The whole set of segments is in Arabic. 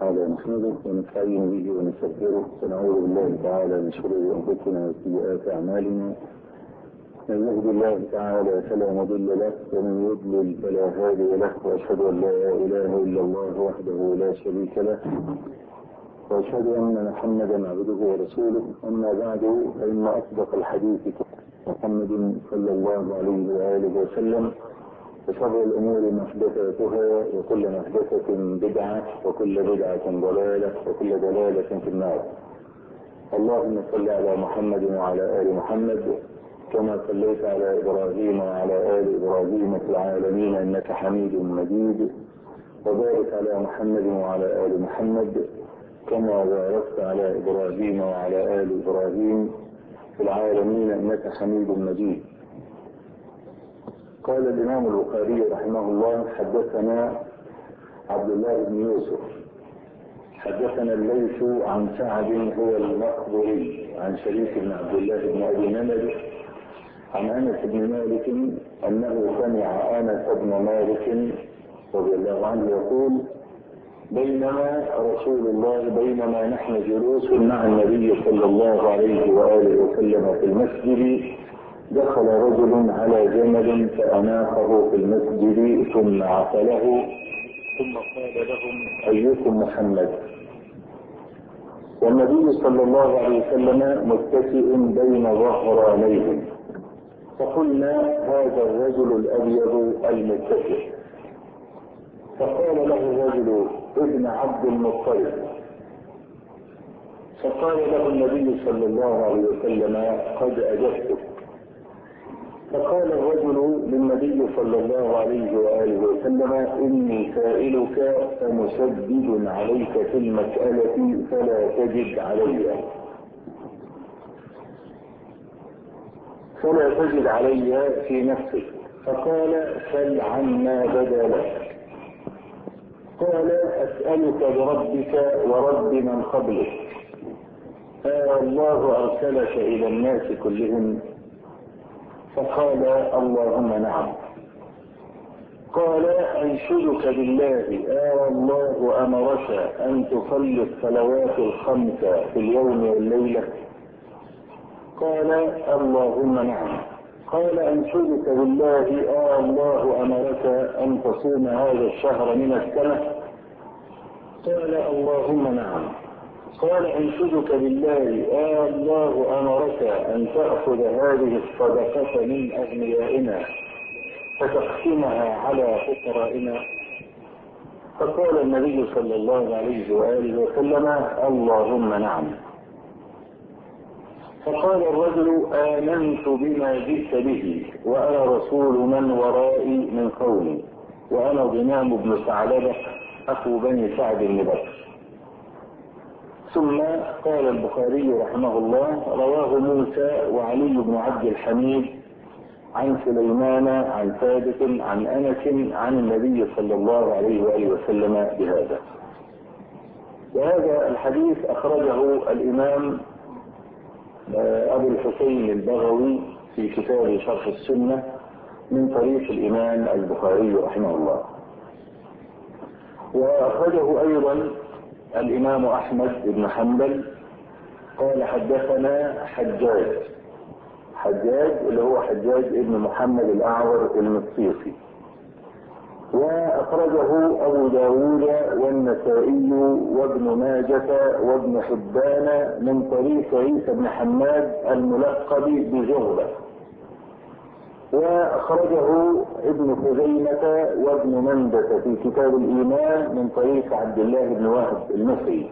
تعالى نحمده ونستعين به ونستغفره ونعوذ بالله تعالى من شرور انفسنا وسيئات اعمالنا. من يهد الله تعالى فلا مضل له ومن يضلل فلا هادي له، واشهد ان لا اله الا الله وحده لا شريك له، واشهد ان محمدا عبده ورسوله. اما بعد فان اصدق الحديث محمد صلى الله عليه واله وسلم، وشر الامور محدثاتها وكل محدثه بدعه وكل بدعه ضلاله وكل ضلاله في النار. اللهم صل على محمد وعلى ال محمد كما صليت على ابراهيم وعلى ال ابراهيم في العالمين انك حميد مجيد، وبارك على محمد وعلى ال محمد كما باركت على ابراهيم وعلى ال ابراهيم في العالمين انك حميد مجيد. قال الامام البخاري رحمه الله: حدثنا عبد الله بن يوسف حدثنا الليث عن سعد هو المقبري عن شريك بن عبد الله بن ابي نمر عن انس بن مالك انه سمع انس بن مالك رضي الله عنه يقول: بينما نحن جلوس مع النبي صلى الله عليه واله وسلم في المسجد، دخل رجل على جمل فاناخه في المسجد ثم عقله، ثم قال لهم: ايكم محمد؟ والنبي صلى الله عليه وسلم متكئ بين ظهرانيهم، فقلنا: هذا الرجل الابيض المتكئ. فقال له الرجل: ابن عبد المطلب. فقال له النبي صلى الله عليه وسلم: قد اجبتك. فقال الرجل للنبي صلى الله عليه واله وسلم: اني سائلك فمشدد عليك في المساله فلا تجد علي في نفسك. فقال: سل عما بدا لك. قال: اسالك بربك ورب من قبلك، الله ارسلك الى الناس كلهم؟ فقال: اللهم نعم. قال: انشدك بالله، الله امرك ان تصلي الصلوات الخمس في اليوم والليله؟ قال: اللهم نعم. قال: انشدك بالله، الله امرك ان تصوم هذا الشهر من السنه؟ قال: اللهم نعم. قال: انشدك بالله، الله امرك ان تاخذ هذه الصدقه من اغنيائنا فتقسمها على فقرائنا؟ فقال النبي صلى الله عليه واله وسلم: اللهم نعم. فقال الرجل: آمنت بما جئت به، وأنا رسول من ورائي من قومي، وأنا ضمام بن ثعلبة أخو بني سعد بن بكر. ثم قال البخاري رحمه الله: رواه موسى وعلي بن عبد الحميد عن سليمان عن ثابت عن أنس عن النبي صلى الله عليه وآله وسلم بهذا. وهذا الحديث أخرجه الإمام أبو الحسين البغوي في كتاب شرح السنة من طريق الإمام البخاري رحمه الله. وأخرجه أيضا الإمام أحمد بن حنبل قال: حدثنا حجاج اللي هو حجاج ابن محمد الأعور المصيصي. وأخرجه أبو داود والنسائي وابن ماجة وابن حبان من طريق عيسى بن حماد الملقب بجغبة. وأخرجه ابن خزيمة وابن مندة في كتاب الإيمان من طريق عبد الله بن وهب المصري.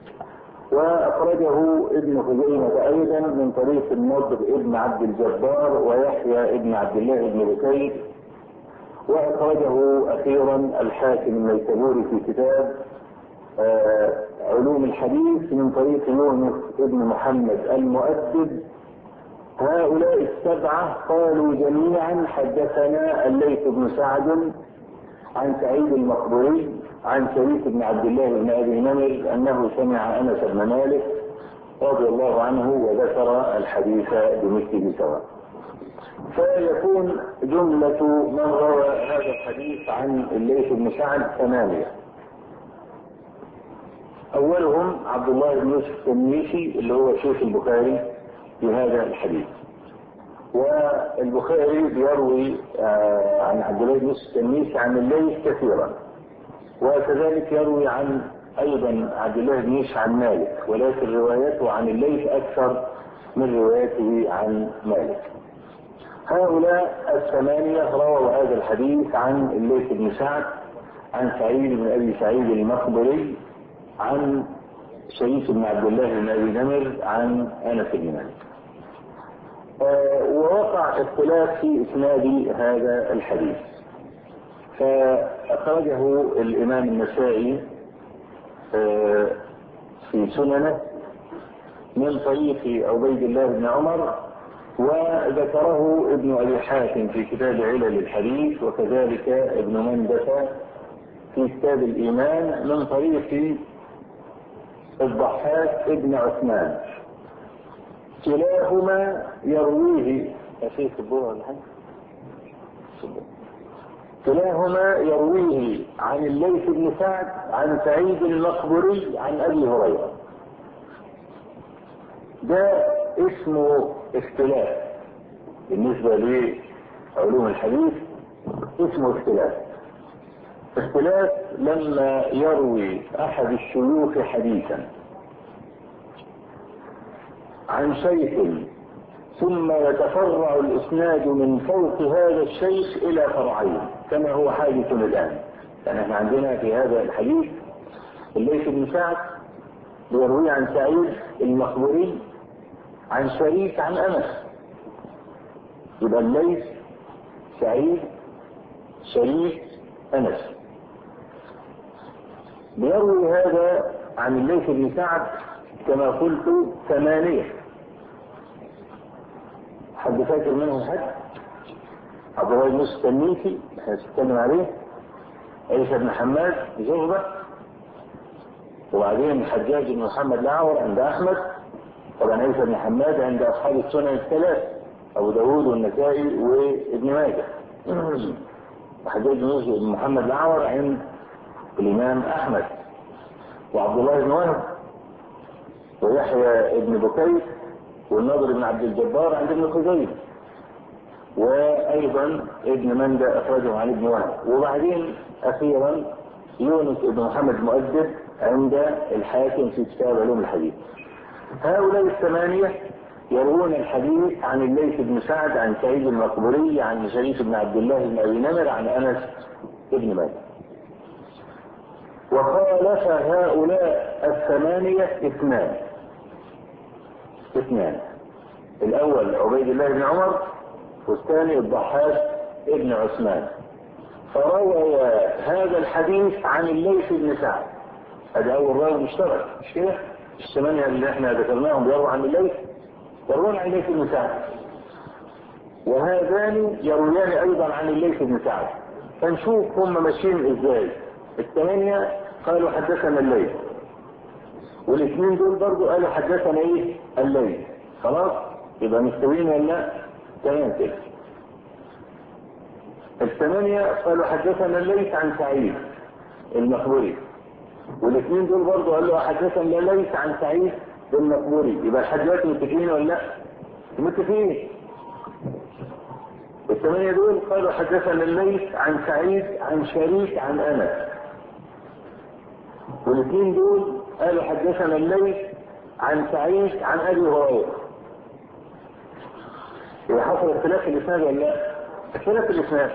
وأخرجه ابن خزيمة أيضا من طريق النضر ابن عبد الجبار ويحيى ابن عبد الله بن بكير. وأخرجه أخيرا الحاكم النيسابوري في كتاب علوم الحديث من طريق يونس ابن محمد المؤدب. هؤلاء السبعة قالوا جميعا: حدثنا الليث بن سعد عن سعيد المقبري عن شريك بن عبد الله بن ابي نمر انه سمع انس بن مالك رضي الله عنه وذكر الحديث بمثله سواء. فيكون جملة من روى هذا الحديث عن الليث بن سعد 8. أولهم عبد الله بن يوسف التنيسي اللي هو شيخ البخاري في هذا الحديث. والبخاري بيروي عن عبد الله بن يوسف التنيسي عن الليث كثيرا، وكذلك يروي عن أيضا عبد الله بن يوسف عن مالك، ولكن روايته عن الليث أكثر من روايته عن مالك. هؤلاء الثمانية رووا هذا الحديث عن الليث بن سعد، عن سعيد بن أبي سعيد المقبري، عن شريك بن عبد الله بن أبي نمر، عن أنس بن مالك. ووقع اختلاف في إسناد هذا الحديث، فأخرجه الإمام النسائي في سننه من طريق عبيد الله بن عمر، وذكره ابن أبي حاتم في كتاب علل الحديث، وكذلك ابن مندة في كتاب الإيمان من طريق الضحاك ابن عثمان. كلاهما يرويه كلاهما يرويه عن الليث بن سعد عن سعيد المقبري عن أبي هريرة. ده اسمه اختلاف بالنسبة لعلوم الحديث، اسمه اختلاف لما يروي أحد الشيوخ حديثا عن شيخ ثم يتفرع الإسناد من فوق هذا الشيخ إلى فرعين كما هو حادث الآن. يعني احنا عندنا في هذا الحديث الليث بن سعد يروي عن سعيد المقبري عن شريك عن أنس، يبقى الليث سعيد شريك أنس. بيروي هذا عن الليث بن سعد كما قلت 8. حد فاكر منهم حد؟ عبد الله بن يوسف التنيسي احنا بنتكلم عليه، عيسى بن حماد زغبة، وبعدين الحجاج بن محمد الأعور عند أحمد، طبعا عيسى بن حماد عند أصحاب السنن الثلاث أبو داود والنسائي وابن ماجه، وحجاج بن محمد الأعور عند الإمام أحمد، وعبد الله بن وهب ويحيى بن بكير والنضر بن عبد الجبار عند ابن خزيمة، وأيضا ابن مندة أخرجه عن ابن وهب، وبعدين أخيرا يونس بن محمد المؤدب عند الحاكم في كتاب علوم الحديث. هؤلاء 8 يروون الحديث عن الليث بن سعد عن سعيد المقبري عن شريك بن عبد الله بن أبي نمر عن أنس بن مالك. وخالف هؤلاء 8 اثنان، الأول عبيد الله بن عمر، والثاني الضحاك ابن عثمان، فروى هذا الحديث عن الليث بن سعد. هذا أول راوي مشترك، مش كده؟ 8 اللي احنا ذكرناهم بيرووا عن الليث، يروون عن الليث بن سعد، وهذان يرويان أيضا عن الليث بن سعد. فنشوف هم ماشيين ازاي. 8 قالوا حدثنا الليث، والاثنين دول برضو قالوا حدثنا الليث. خلاص يبقى مستويين ولا تمام كده. 8 قالوا حدثنا الليث عن سعيد المقبري، والاثنين دول برضو قالوا حدثنا الليث عن سعيد المقبري. يبقى الحديث متفقين ولا لا؟ متفقين. 8 دول قالوا حدثنا الليث عن سعيد عن شريك عن أنس، والاثنين دول قالوا حدثنا الليث عن سعيد عن أبي هريرة. يبقى حصل اختلاف في الإسناد ولا لا؟ اختلاف في الإسناد.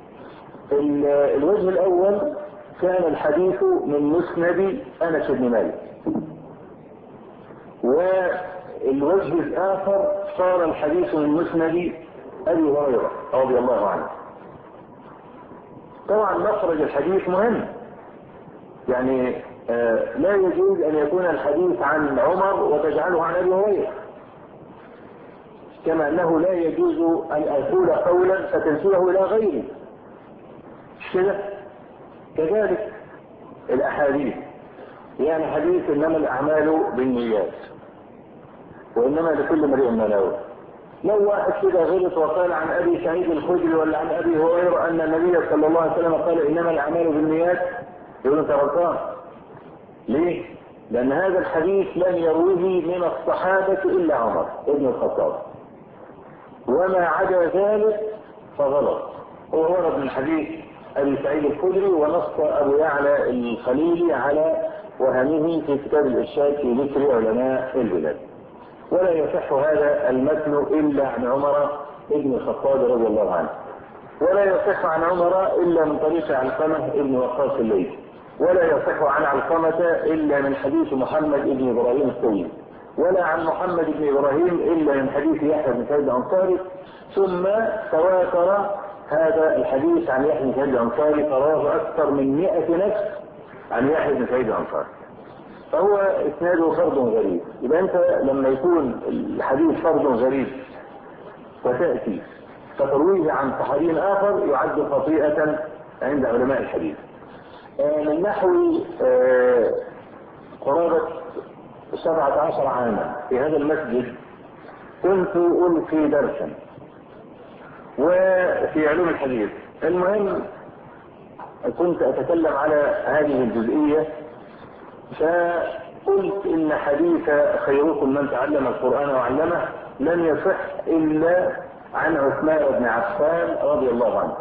الوجه الأول كان الحديث من مسند أنس بن مالك، والوجه الآخر صار الحديث من مسند أبي هريرة رضي الله عنه. طبعا مخرج الحديث مهم، يعني لا يجوز أن يكون الحديث عن عمر وتجعله عن أبي هريرة، كما أنه لا يجوز أن أقول قولا فتنسيه إلى غيره، مش كده؟ كذلك الأحاديث، يعني حديث إنما الأعمال بالنيات وإنما لكل امرئ ما نوى. لو واحد كده غلط وقال عن أبي سعيد الخدري ولا عن أبي هريرة أن النبي صلى الله عليه وسلم قال إنما الأعمال بالنيات، يقول أنت غلطان. ليه؟ لأن هذا الحديث لم يروه من الصحابة إلا عمر بن الخطاب، وما عدا ذلك فغلط. هو ورد من حديث أبي سعيد الخدري، ونص أبو يعلى الخليلي على وهمه في كتاب الإرشاد في ذكر علماء البلاد. ولا يصح هذا المتن إلا عن عمر بن الخطاب رضي الله عنه، ولا يصح عن عمر إلا من طريق علقمة بن وقاص الليثي، ولا يصح عن علقمة إلا من حديث محمد بن إبراهيم الطويل، ولا عن محمد بن إبراهيم إلا من حديث يحيى بن سعيد الأنصاري. ثم تواتر هذا الحديث عن يحيى بن سعيد الأنصاري، رواه أكثر من 100 نفس عن يحيى بن سعيد الأنصاري، فهو إسناده فرد غريب. إذا أنت لما يكون الحديث فرد غريب وتأتي فترويه عن صحابي آخر يعد خطيئة عند علماء الحديث. من نحو قرابة 17 عاما في هذا المسجد كنت ألقي درسا وفي علوم الحديث. المهم كنت أتكلم على هذه الجزئية، فقلت إن حديث خيركم من تعلم القرآن وعلمه لم يصح إلا عن عثمان بن عفان رضي الله عنه،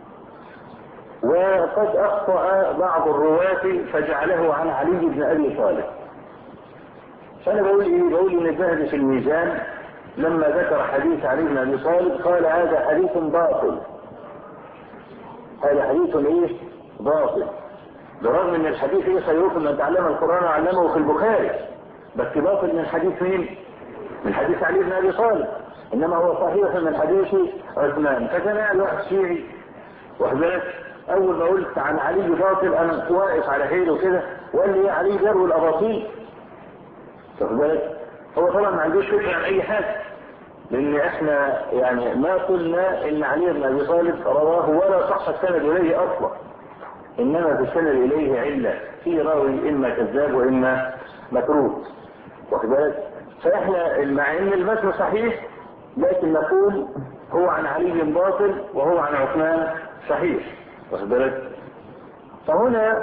وقد أخطأ بعض الرواة فجعله عن علي بن أبي طالب. فأنا بقول إن الذهبي في الميزان لما ذكر حديث علي بن أبي طالب قال هذا حديث باطل، هذا حديث باطل، برغم ان الحديث خيركم من تعلم القرآن وعلمه في البخاري، بس باطل من حديث مين؟ من حديث علي بن أبي طالب، انما هو صحيح من حديث عثمان. فكان الواحد شيعي وحدات اول ما قلت عن علي باطل انا واقف على حيله كده وقال لي يا علي جروا الاباطيل. وحدات هو طبعا ما عندوش فكره عن اي حاجه، لان احنا يعني ما قلنا ان علي بن ابي طالب رواه ولا صح السند اليه اصلا، انما في السند اليه عله في راوي اما كذاب واما متروك. واخد بالك؟ فاحنا مع ان المتن صحيح لكن نقول هو عن علي باطل وهو عن عثمان صحيح. واخد بالك؟ فهنا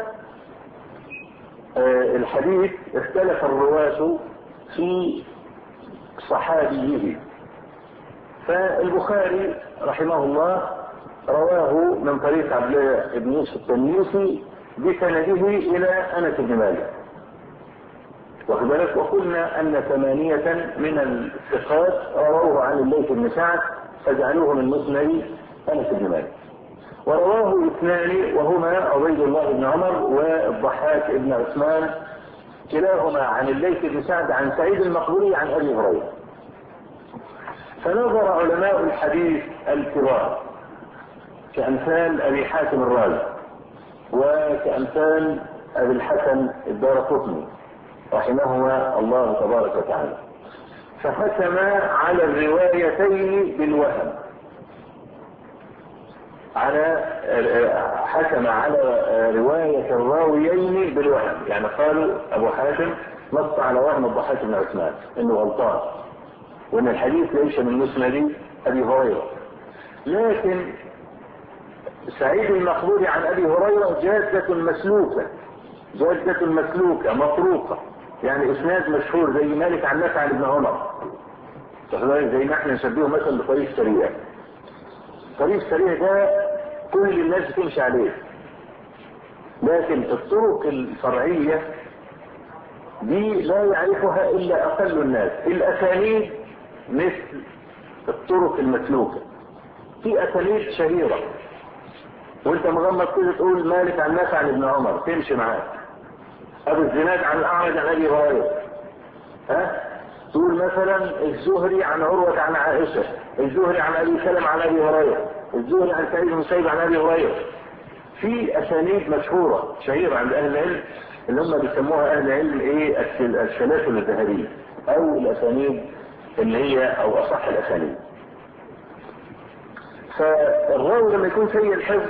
الحديث اختلف الرواة في صحابيه. فالبخاري رحمه الله رواه من طريق عبد الله بن يوسف التنيسي بسنده الى انس بن مالك. واخد بالك؟ وقلنا ان 8 من الثقات رووه عن الليث بن سعد فجعلوه من مسند انس بن مالك، ورواه 2 وهما عبيد الله بن عمر والضحاك بن عثمان كلاهما عن الليث بن سعد عن سعيد المقبوري عن ابي هريره. فنظر علماء الحديث الكبار كأمثال أبي حاتم الرازي وكأمثال أبي الحسن الدارقطني رحمهما الله تبارك وتعالى، فحكم على الروايتين بالوهم، حكم على رواية الراويين بالوهم. يعني قالوا أبو حاتم نص على وهم الضحاك بن عثمان إنه غلطان وإن الحديث ليس من مسند أبي هريرة، لكن سعيد المقبوري عن أبي هريرة جادة مسلوكة مطروقة، يعني إسناد مشهور زي مالك عن نافع عن ابن عمر، زي ما احنا نشبهه مثلا بطريق سريع. طريق سريع ده كل الناس بتمشي عليه، لكن الطرق الفرعية دي لا يعرفها إلا أقل الناس. الأسانيد مثل الطرق المسلوكة، في أسانيد شهيرة وانت مغمض كده تقول مالك عن نافع عن ابن عمر تمشي معاه، ابو الزناد عن الاعرج عن ابي هريره، تقول مثلا الزهري عن عروه عن عائشه، الزهري عن ابي سلمة عن ابي هريره، الزهري عن سعيد بن المسيب عن ابي هريره. في اسانيد مشهوره شهيره عند اهل العلم اللي هم بيسموها اهل العلم السلاسل الذهبيه او الاسانيد اللي هي او اصح الاسانيد. فالراوي لما يكون سيء الحفظ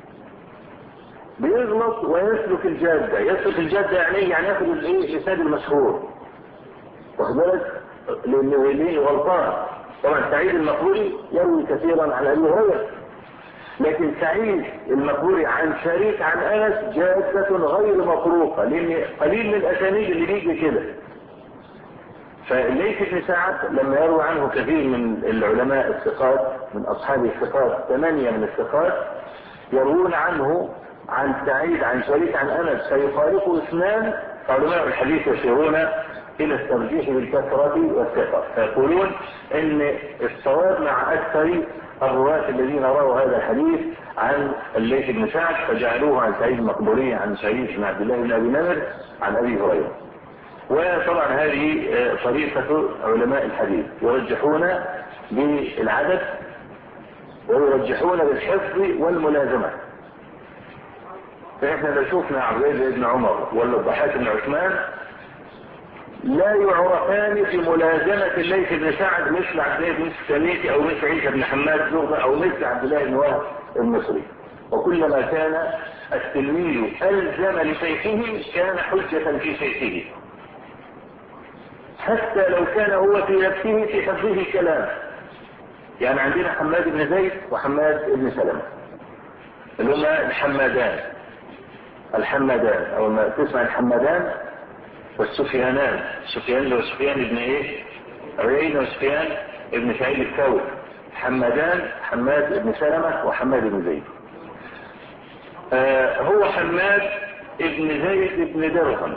بيغلط ويسلك الجادة. يعني ياخد الاسناد المشهور، واخد بالك؟ لانه غلطان. طبعا سعيد المقبوري يروي كثيرا عن ابي هريره، لكن سعيد المقبوري عن شريك عن انس جادة غير مطروقة، لان قليل من الاسانيد اللي بيجي كده. فليث بن سعد لما يروي عنه كثير من العلماء الثقات من اصحاب الثقات 8 من الثقات يروون عنه عن سعيد عن شريك عن انس فيخالفه 2، فعلماء الحديث يشيرون الى الترجيح بالكثرة والثقة، فيقولون ان الصواب مع اكثر الرواة الذين رووا هذا الحديث عن الليث بن سعد فجعلوه عن سعيد المقبوري عن سعيد بن عبد الله بن ابي نمر عن ابي هريرة. وطبعا هذه طريقة علماء الحديث، يرجحون بالعدد ويرجحون بالحفظ والملازمة. فإحنا لو شوفنا عبد الله بن عمر ولا الضحاك بن عثمان لا يعرفان بملازمة الليث بن سعد مثل عبد الله بن السميتي او مثل عيسى بن حماد زغبة او مثل عبد الله بن وهب المصري. وكلما كان التلميذ ألزم لشيخه كان حجة في شيخه، حتى لو كان هو في نفسه في حفظه كلام. يعني عندنا حماد بن زيد وحماد بن سلمة اللي هما الحمادان او ما تسمع الحمادان والسفيانان، سفيان اللي هو سفيان ابن ايه عيينة وسفيان ابن سعيد الثوري، حمادان حماد بن سلمة وحماد بن زيد. هو حماد ابن زيد ابن درهم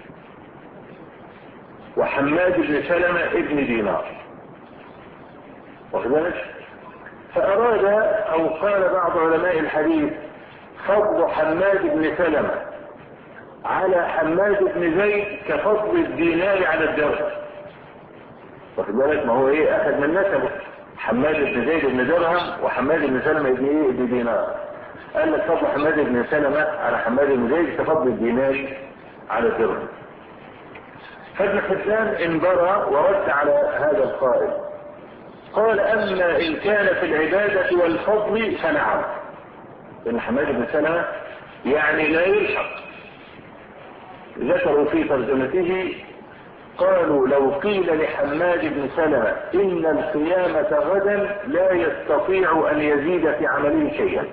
وحماد بن سلمة ابن دينار، واخد بالك؟ فأراد أو قال بعض علماء الحديث فضل حماد بن سلمة على حماد بن زيد كفضل الدينار على الدرهم، واخد بالك؟ ما هو ايه أخذ من نسبه، حماد بن زيد بن درهم وحماد بن سلمة ابن ايه ابن دينار. قال لك فضل حماد بن سلمة على حماد بن زيد كفضل الدينار على الدرهم. فابن حسان انبرى ورد على هذا القائل، قال اما ان كان في العبادة والفضل فنعم، لان حماد بن سلمة يعني لا يلحق. ذكروا في ترجمته قالوا لو قيل لحماد بن سلمة ان القيامة غدا لا يستطيع ان يزيد في عمله شيئا،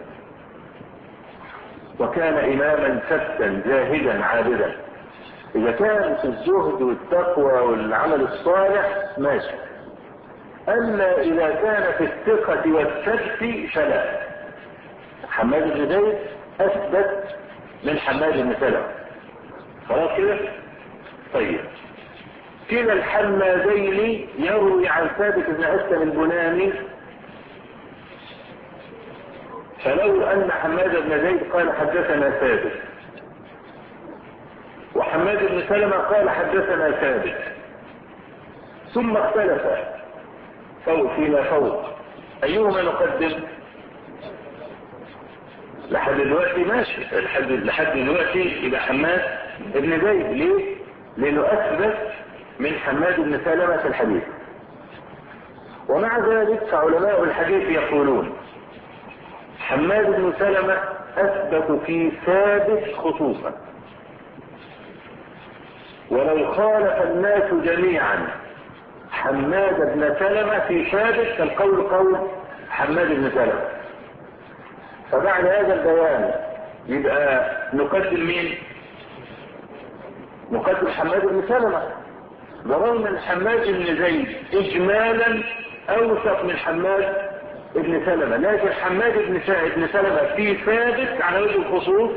وكان اماما ثبتا زاهدا عابدا. اذا كان في الزهد والتقوى والعمل الصالح ماشي، اما اذا كان في الثقة والثبت فلا. حماد بن زيد اثبت من حماد بن سلمة، خلاص كده؟ طيب كلا الحمادين يروي عن ثابت بن اسلم البناني، فلو ان حماد بن زيد قال حدثنا ثابت وحماد بن سلمة قال حدثنا ثابت ثم اختلف فوق فيما فوق، ايهما نقدم؟ لحد دلوقتي ماشي، لحد دلوقتي يبقى حماد بن زيد. ليه؟ لانه اثبت من حماد بن سلمة في الحديث. ومع ذلك فعلماء الحديث يقولون حماد بن سلمة اثبت في ثابت خصوصا، ولو خالف الناس جميعا حماد بن سلمة في ثابت فالقول قول حماد بن سلمة. فبعد هذا البيان يبقى نقدم مين؟ نقدم حماد بن سلمة، برغم ان حماد بن زيد اجمالا اوثق من حماد بن سلمة، لكن حماد بن سلمة في ثابت على وجه الخصوص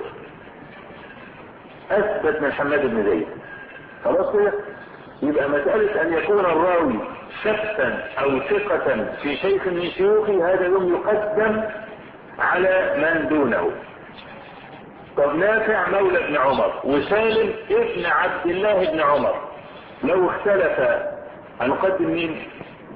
اثبت من حماد بن زيد. خلاص كده؟ يبقى مسألة ان يكون الراوي ثبتا او ثقة في شيخ من شيوخه هذا يوم يقدم على من دونه. طب نافع مولى ابن عمر وسالم ابن عبد الله بن عمر لو اختلف هنقدم مين؟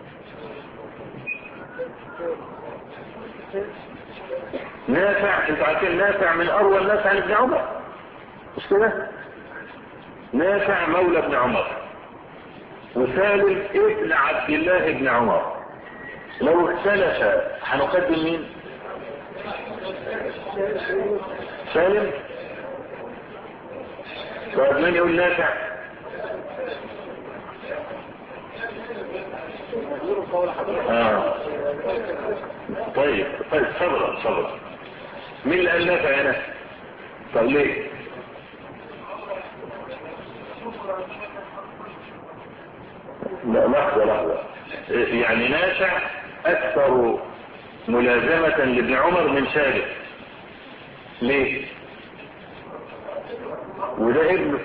نافع، انتوا عارفين نافع من اروى الناس عن ابن عمر مش كده؟ نافع مولى ابن عمر وسالم ابن عبد الله بن عمر لو اختلف هنقدم مين؟ سالم. طيب من يقول نافع؟ طيب صبرا مين اللي قال نافع هنا؟ طب ليه؟ لا لحظة يعني نافع اكثر ملازمة لابن عمر من سالم. ليه؟ وده ابنه.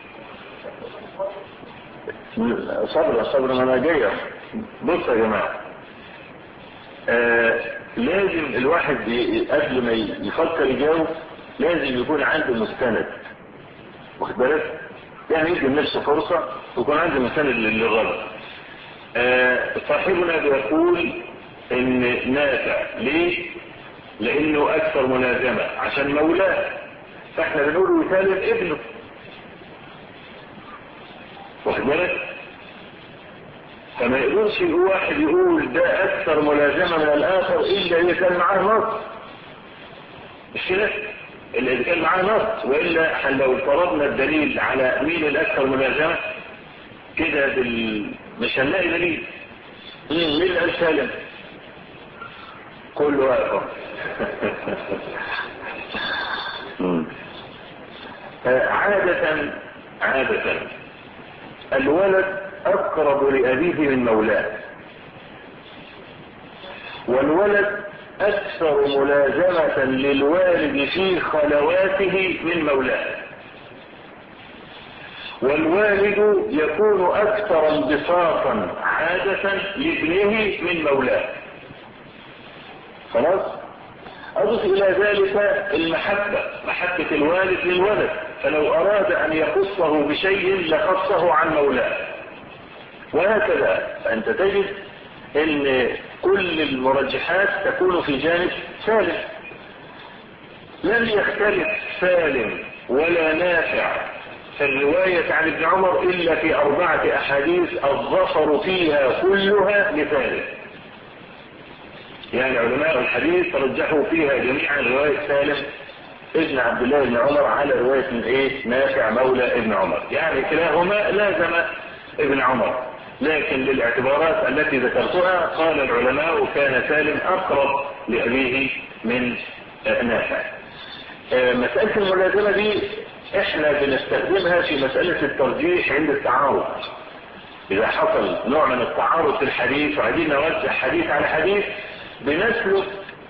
صبر ما انا جاي. بص يا جماعة، لازم الواحد قبل ما يفكر يجاوب لازم يكون عنده مستند، واخد بالك؟ يعني يدي لنفسه فرصة ويكون عنده مستند للغلط. صاحبنا بيقول ان نافع ليه؟ لانه اكثر ملازمة عشان مولاه، فاحنا بنقول وسالم ابنه، واخد بالك؟ فما يقولش واحد يقول ده اكثر ملازمة من الاخر الا اذا كان معاه نص، مش كده؟ الا اذا كان معاه نص، والا لو فرضنا الدليل على مين الاكثر ملازمة كده مش هنلاقي دليل. مين اللي قال سالم؟ كله واقف. عادة الولد اقرب لأبيه من مولاه، والولد اكثر ملازمة للوالد في خلواته من مولاه، والوالد يكون اكثر انبساطا عادة لابنه من مولاه. خلاص؟ اضف الى ذلك محبة الوالد للولد، فلو اراد ان يخصه بشيء لخصه عن مولاه، وهكذا. فانت تجد ان كل المرجحات تكون في جانب سالم. لم يختلف سالم ولا نافع في الرواية عن ابن عمر الا في 4 احاديث الظفر فيها كلها لسالم. يعني علماء الحديث رجحوا فيها جميعا رواية سالم ابن عبد الله بن عمر على رواية من نافع مولى ابن عمر، يعني كلاهما لازم ابن عمر، لكن للاعتبارات التي ذكرتها قال العلماء كان سالم اقرب لأبيه من نافع. مسألة الملازمة دي احنا بنستخدمها في مسألة الترجيح عند التعارض. اذا حصل نوع من التعارض في الحديث وعايزين نوزع حديث على حديث بنسلك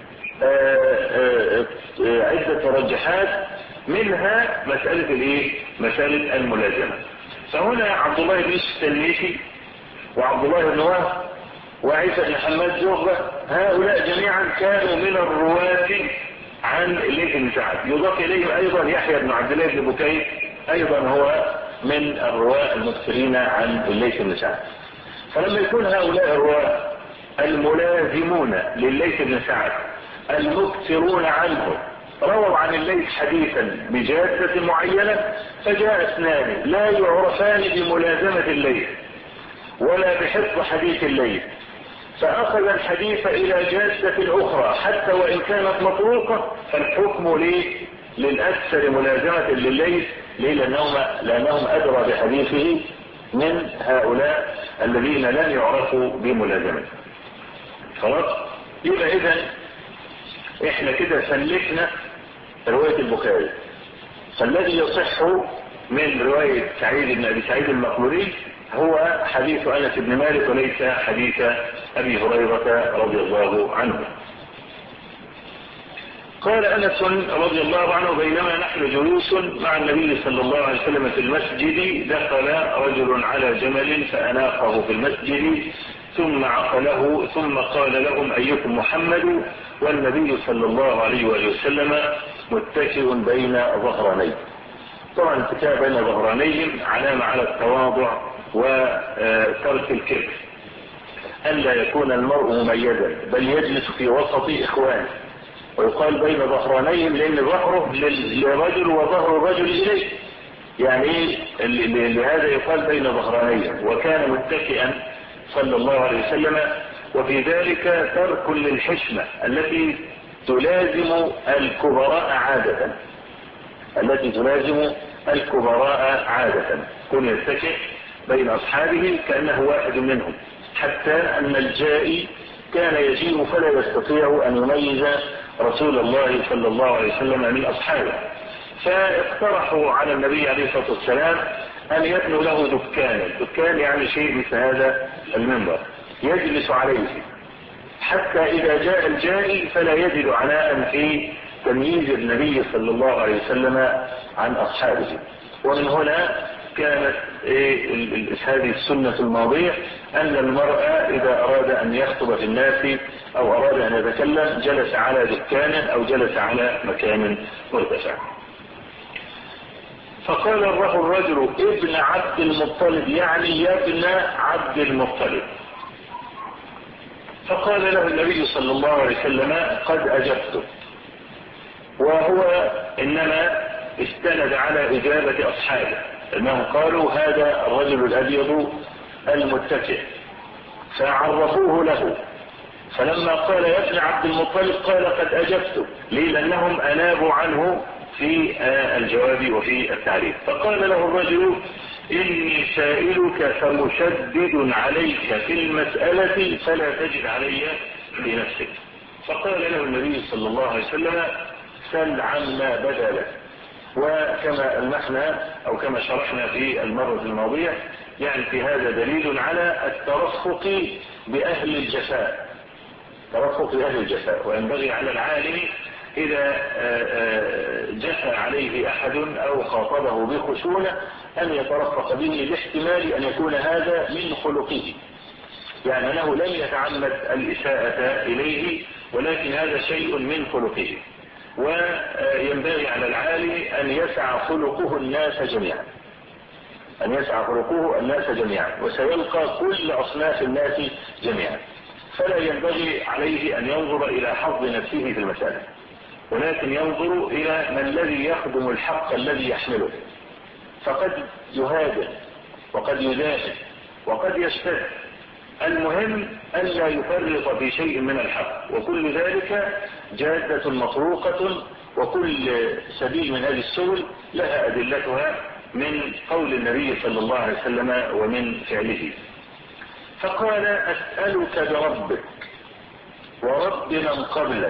عدة ترجحات، منها مسألة الملازمة. فهنا عبد الله بن التلميذي وعبد الله بن وهب وعيسى بن حماد زهرة، هؤلاء جميعا كانوا من الرواة عن الليث بن سعد. يضاف اليهم ايضا يحيى بن عبد الله بن بكير، ايضا هو من الرواة المكثرين عن الليث بن سعد. فلما يكون هؤلاء الرواة الملازمون لليث بن سعد المكثرون عنه رووا عن الليث حديثا بجادة معينة، فجاء اثنان لا يعرفان بملازمة الليث ولا بحفظ حديث الليث، فأخذ الحديث إلى جادة أخرى حتى وإن كانت مطروقة، فالحكم للأكثر ملازمة للليث. ليه؟ لأنهم أدرى بحديثه من هؤلاء الذين لم يعرفوا بملازمته. خلاص؟ يبقى إذن إحنا كده سلكنا رواية البخاري، فالذي يصح من رواية سعيد بن أبي سعيد المقبوري هو حديث أنس بن مالك وليس حديث أبي هريرة رضي الله عنه. قال أنس رضي الله عنه: بينما نحن جلوس مع النبي صلى الله عليه وسلم في المسجد دخل رجل على جمل فأناقه في المسجد ثم عقله، ثم قال لهم: أيكم محمد؟ والنبي صلى الله عليه وآله وسلم متكئ بين ظهرانيه. طبعا الاتكاء بين ظهرانيهم علامة على التواضع وترك الكبر، ألا يكون المرء مميزا بل يجلس في وسط إخوانه. ويقال بين ظهرانيهم لأن ظهره للرجل وظهر الرجل إليه، يعني لهذا يقال بين ظهرانيهم. وكان متكئا صلى الله عليه وسلم، وفي ذلك ترك للحشمة التي تلازم الكبراء عادة، كن يتكئ بين أصحابه كأنه واحد منهم، حتى أن الجائي كان يجيء فلا يستطيع أن يميز رسول الله صلى الله عليه وسلم من أصحابه، فاقترحوا على النبي عليه الصلاة والسلام أن يبنوا له دكان يعني شيء مثل هذا المنبر يجلس عليه، حتى إذا جاء الجائي فلا يجد عناء في تمييز النبي صلى الله عليه وسلم عن أصحابه. ومن هنا كانت هذه السنة الماضية أن المرء إذا أراد أن يخطب في الناس أو أراد أن يتكلم جلس على دكان أو جلس على مكان مرتفع. فقال له الرجل ابن عبد المطلب، يعني يا ابن عبد المطلب. فقال له النبي صلى الله عليه وسلم قد أجبته، وهو إنما استند على إجابة أصحابه أنهم قالوا هذا الرجل الأبيض المتكئ، فعرفوه له، فلما قال يا ابن عبد المطلب قال قد أجبته، ليه؟ لأنهم أنابوا عنه في الجواب وفي التعريف. فقال له الرجل إني سائلك فمشدد عليك في المسألة فلا تجد علي بنفسك. فقال له النبي صلى الله عليه وسلم سل عما بدا لك. وكما ألمحنا أو كما شرحنا في المرة الماضية، يعني في هذا دليل على الترفق بأهل الجفاء، ترفق بأهل الجفاء. وينبغي على العالم إذا جفى عليه أحد أو خاطبه بخشونة أن يترفق به، لاحتمال أن يكون هذا من خلقه، يعني أنه لم يتعمد الإساءة إليه ولكن هذا شيء من خلقه. وينبغي على العالم أن يسعى خلقه الناس جميعا، أن يسعى خلقه الناس جميعا، وسيلقى كل أصناف الناس جميعا، فلا ينبغي عليه أن ينظر إلى حظ نفسه في المسألة، ولكن ينظر إلى من الذي يخدم الحق الذي يحمله، فقد يهاجم وقد يدافع وقد يشتد، المهم ألا يفرط في شيء من الحق، وكل ذلك جادة مطروقة، وكل سبيل من هذه السبل لها أدلتها من قول النبي صلى الله عليه وسلم ومن فعله. فقال أسألك بربك ورب من قبلك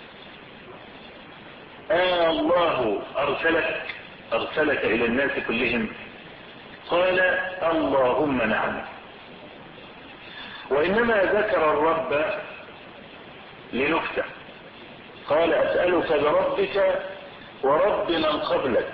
الله أرسلك إلى الناس كلهم؟ قال اللهم نعم. وإنما ذكر الرب لنكتة، قال أسألك بربك ورب من قبلك،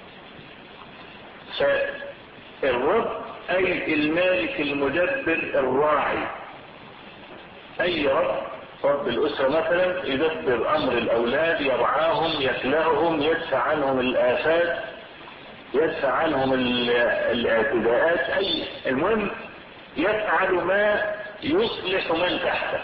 فالرب أي المالك المدبر الراعي، أي رب الأسرة مثلا يدبر أمر الأولاد، يرعاهم يكلأهم، يدفع عنهم الآفات، يدفع عنهم الاعتداءات، أي المهم يفعل ما يصلح من تحته.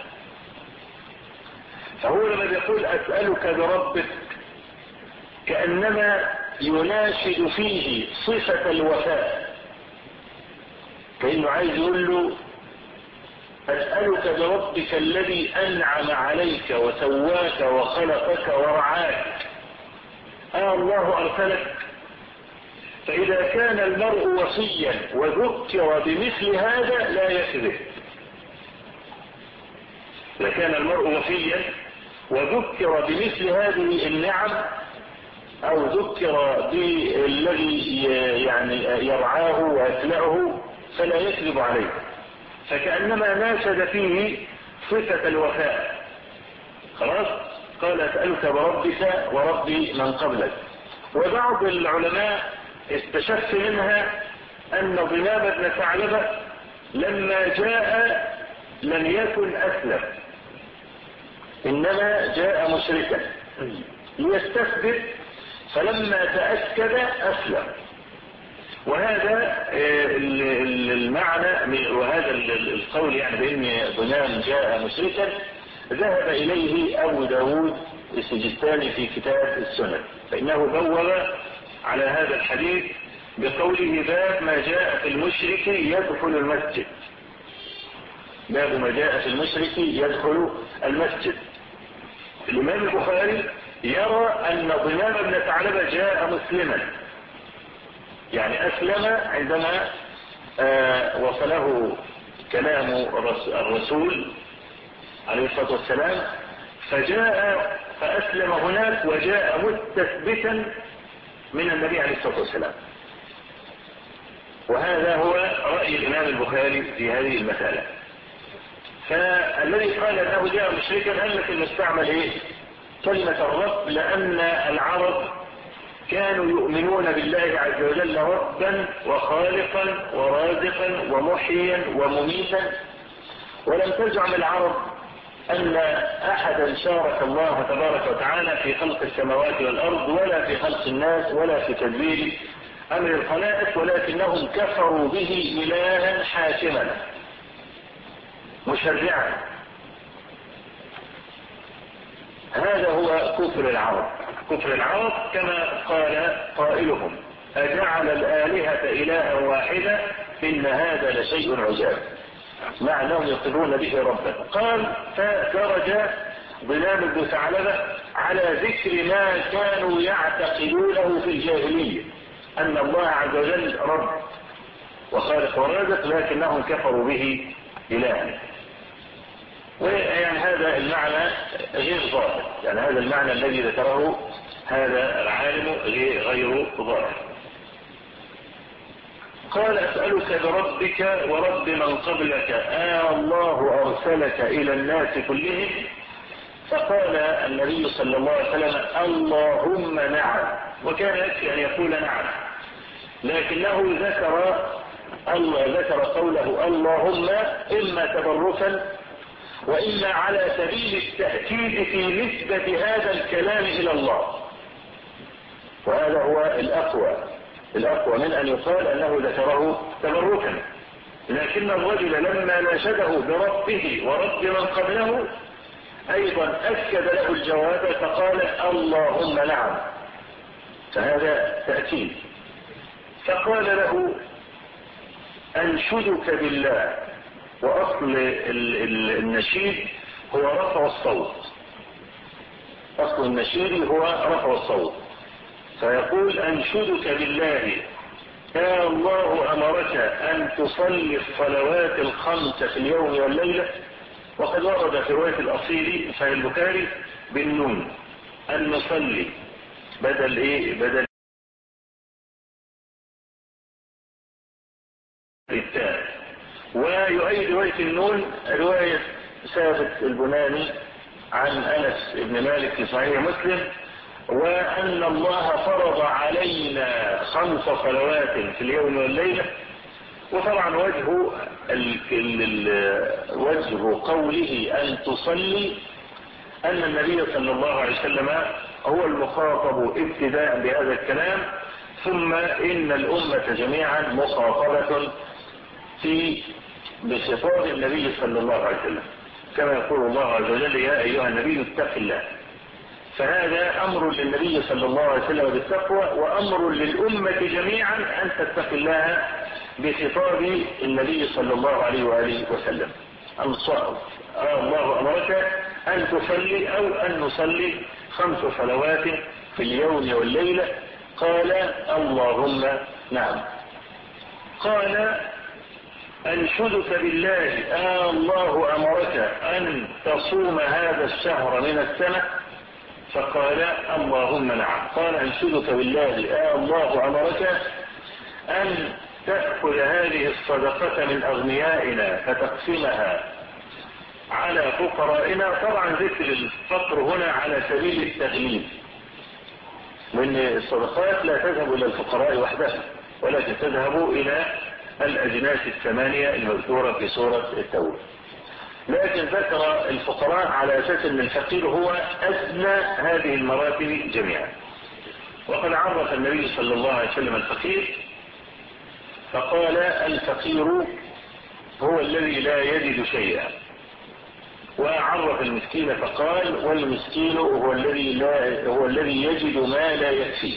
فهو لما يقول أسألك بربك كأنما يناشد فيه صفة الوفاء، كأنه عايز يقول له أسألك بربك الذي أنعم عليك وسواك وخلقك ورعاك، الله أرسلك. فإذا كان المرء وصيا وذكر بمثل هذا لا يكذب، إذا كان المرء وصيا وذكر بمثل هذه النعم أو ذكر بالذي يعني يرعاه ويكلأه فلا يكذب عليه، فكأنما ناشد فيه صفة الوفاء. خلاص، قال أسألك بربك ورب من قبلك. وبعض العلماء استشف منها أن ضمام بن ثعلبة لما جاء لم يكن أسلم، إنما جاء مشركا ليستثبت، فلما تأكد أسلم. وهذا المعنى وهذا القول يعني بأن ضمام جاء مشركا ذهب إليه أبو داود السجستاني في كتاب السنن، فإنه بوّب على هذا الحديث بقوله باب ما جاء في المشرك يدخل المسجد، باب ما جاء في المشرك يدخل المسجد. الإمام البخاري يرى أن ضمام بن ثعلبة جاء مسلما، يعني أسلم عندما وصله كلام الرسول عليه الصلاة والسلام، فجاء فأسلم هناك وجاء مستثبتا من النبي عليه الصلاة والسلام. وهذا هو رأي الإمام البخاري في هذه المسألة. فالذي قال أنه جاء مشركا قال لك إنه استعمل كلمة الرب، لأن العرب كانوا يؤمنون بالله عز وجل ربا وخالقا ورازقا ومحيا ومميتا، ولم تزعم العرب أن أحدا شارك الله تبارك وتعالى في خلق السماوات والأرض ولا في خلق الناس ولا في تدبير أمر الخلائق، ولكنهم كفروا به إلها حاكما مشرعا. هذا هو كفر العرب. كفر العرب كما قال قائلهم: أجعل الآلهة إلها واحدة إن هذا لشيء عجاب، مع أنهم يقرون به ربا. قال: فدرج ظلام بن ثعلبة على ذكر ما كانوا يعتقدونه في الجاهلية، أن الله عز وجل رب وخالق ورازق، لكنهم كفروا به إلها. ويعني هذا المعنى غير ظاهر، يعني هذا المعنى الذي ذكره هذا العالم غير ظاهر. قال: أسألك بربك ورب من قبلك الله أرسلك إلى الناس كلهم؟ فقال النبي صلى الله عليه وسلم: اللهم نعم. وكان يكفي أن يقول نعم، لكنه ذكر قوله اللهم إما تبركا وإما على سبيل التأكيد في نسبة هذا الكلام إلى الله، وهذا هو الأقوى من أن يقال أنه ذكره تبركا. لكن الرجل لما ناشده بربه ورب من قبله أيضا أكد له الجواب فقال اللهم نعم، فهذا تأكيد. فقال له: أنشدك بالله. وأصل النشيد هو رفع الصوت، أصل النشيد هو رفع الصوت. فيقول: أنشدك بالله يا الله أمرك أن تصلي الصلوات الخمس في اليوم والليلة. وقد ورد في رواية الأصيل في البخاري بالنون أن نصلي بدل التاء. ويؤيد رواية النون رواية ثابت البناني عن أنس بن مالك في صحيح مسلم، وأن الله فرض علينا 5 صلوات في اليوم والليلة. وطبعا وجه قوله أن تصلي أن النبي صلى الله عليه وسلم هو المخاطب ابتداء بهذا الكلام، ثم إن الأمة جميعا مخاطبة بخطاب النبي صلى الله عليه وسلم، كما يقول الله عز وجل: يا أيها النبي اتق الله. فهذا أمر للنبي صلى الله عليه وسلم بالتقوى، وأمر للأمة جميعا أن تتقي الله بخطاب النبي صلى الله عليه وآله وسلم. الله أمرك أن تصلي أو أن نصلي 5 صلوات في اليوم والليلة. قال: اللهم نعم. قال: أنشدك بالله الله أمرك أن تصوم هذا الشهر من السنة؟ فقال: اللهم نعم. قال: أنشدك بالله الله أمرك أن تأخذ هذه الصدقة من أغنيائنا فتقسمها على فقرائنا. طبعا ذكر الفقر هنا على سبيل التغليب، لأن الصدقات لا تذهب إلى الفقراء وحدها، ولكن تذهب إلى الأجناس 8 المذكورة في سورة التوبة. لكن ذكر الفقراء على أساس أن الفقير هو أدنى هذه المراتب جميعا. وقد عرف النبي صلى الله عليه وسلم الفقير فقال: الفقير هو الذي لا يجد شيئا. وعرف المسكين فقال: والمسكين هو الذي يجد ما لا يكفيه.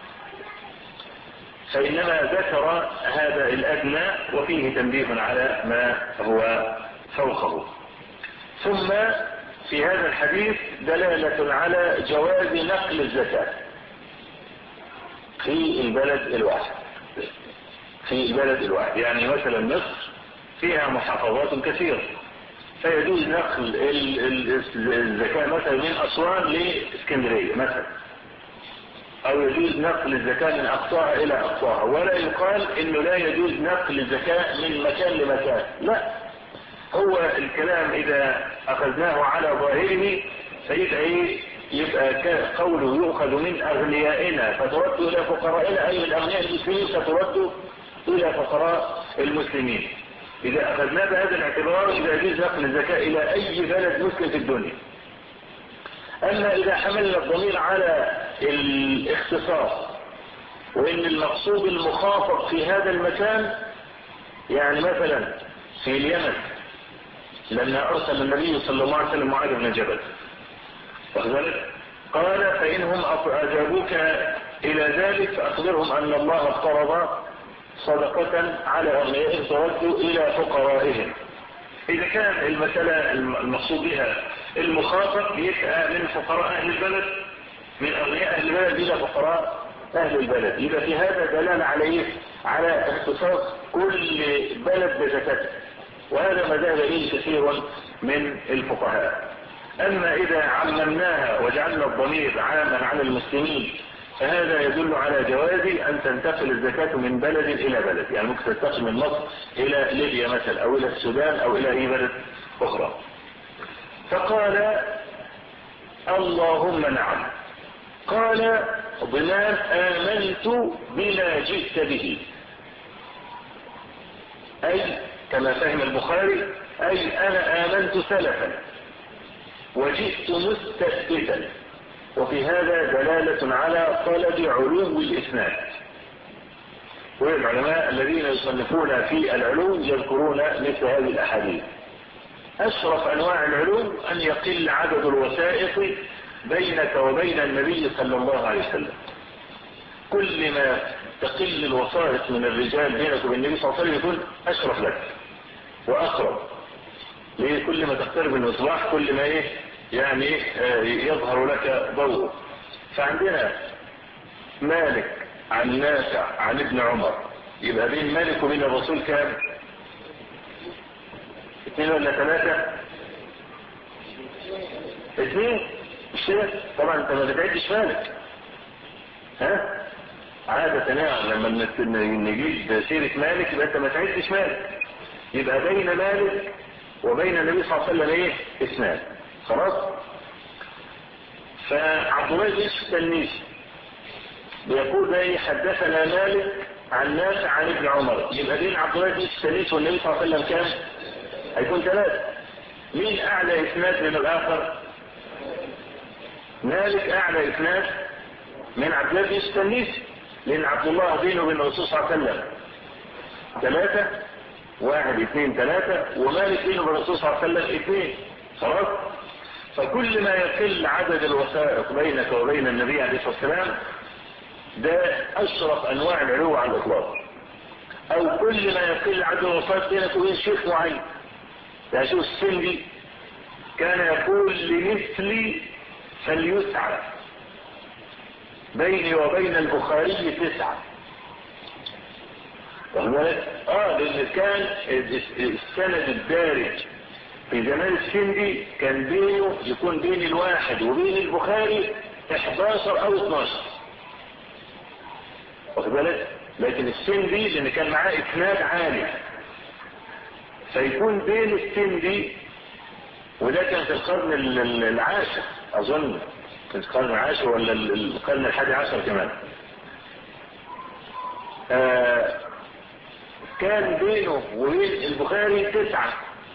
فإنما ذكر هذا الأدنى وفيه تنبيه على ما هو فوقه. ثم في هذا الحديث دلالة على جواز نقل الزكاة في البلد الواحد. يعني مثلا مصر فيها محافظات كثيرة، فيجوز نقل الزكاة مثلا من أسوان لإسكندرية مثلا، أو يجوز نقل الزكاة من أقصاها إلى أقصاها، ولا يقال إنه لا يجوز نقل الزكاة من مكان لمكان، لا. هو الكلام إذا أخذناه على ظاهره يبقى قوله يؤخذ من أغنيائنا فترد إلى فقرائنا، أي من أغنياء المسلمين فترد إلى فقراء المسلمين. إذا أخذنا بهذا الاعتبار إذا يجوز نقل الزكاة إلى أي بلد مسلم في الدنيا. أما إذا حملنا الضمير على الاختصاص وإن المقصود المخاطب في هذا المكان، يعني مثلا في اليمن لما أرسل النبي صلى الله عليه وسلم معاذ بن جبل قال فإنهم أجابوك إلى ذلك فأخبرهم أن الله افترض صدقة على أغنيائهم ترد إلى فقرائهم. إذا كان المسألة المقصود بها المخاطب يبقى من فقراء أهل البلد، من أغنياء أهل البلد إلى فقراء أهل البلد، يبقى في هذا دلالة على اختصاص كل بلد بزكاته، وهذا ما ذهب إليه كثير من الفقهاء. أما إذا عممناها وجعلنا الضمير عاما على المسلمين فهذا يدل على جواز أن تنتقل الزكاة من بلد إلى بلد، يعني ممكن تنتقل من مصر إلى ليبيا مثلا أو إلى السودان أو إلى أي بلد أخرى. فقال اللهم نعم. قال ضمان آمنت بما جئت به، أي كما فهم البخاري أي أنا آمنت سلفا وجئت مستثبتا. وفي هذا دلالة على طلب علو الإسناد، والعلماء الذين يصنفون في العلو يذكرون مثل هذه الأحاديث. أشرف أنواع العلو أن يقل عدد الوسائط بينك وبين النبي صلى الله عليه وسلم. كل ما تقل الوسائط من الرجال بينك وبين النبي صلى الله عليه وسلم يكون أشرف لك وأقرب. ليه؟ كل ما تقترب من الإصلاح كل ما يعني يظهر لك ضوء. فعندنا مالك عن نافع عن ابن عمر، يبقى بين مالك وبين الرسول كام؟ 2 ولا 3؟ 2. الشيخ طبعا انت ما بتعدش مالك، ها؟ عادة يعني لما نجيب سيرة مالك يبقى انت ما تعدش مالك، يبقى بين مالك وبين النبي صلى الله عليه وسلم اسناد. خلاص. فعبد الله بن التلميذي بيقول حدثنا مالك عن نافع عن ابن عمر، يبقى بين عبد الله بن التلميذي والنبي صلى الله عليه وسلم كام؟ هيكون 3. مين اعلى اسناد من الاخر؟ مالك اعلى اسناد من عبد الله بن التلميذي، لان عبد الله بينه وبين الرسول صلى الله عليه وسلم 3، 1 2 3، ومالك بينه وبين الرسول صلى الله عليه وسلم 2. خلاص. فكل ما يقل عدد الوثائق بينك وبين النبي عليه الصلاة والسلام ده أشرف أنواع العلو على الإطلاق. أو كل ما يقل عدد الوثائق بينك وبين شيخ معين. يعني شوف السندي كان يقول لمثلي فليسعى، بيني وبين البخاري 9. لأن كان السند الدارج في زمان السندي كان يكون بين الواحد وبين البخاري 11 أو 12. واخد بالك؟ لكن السندي لأن كان معاه إسناد عالي فيكون بين السندي، وده كان في القرن العاشر أظن، كان القرن العاشر ولا القرن 11 كمان. كان بينه وبين البخاري 9،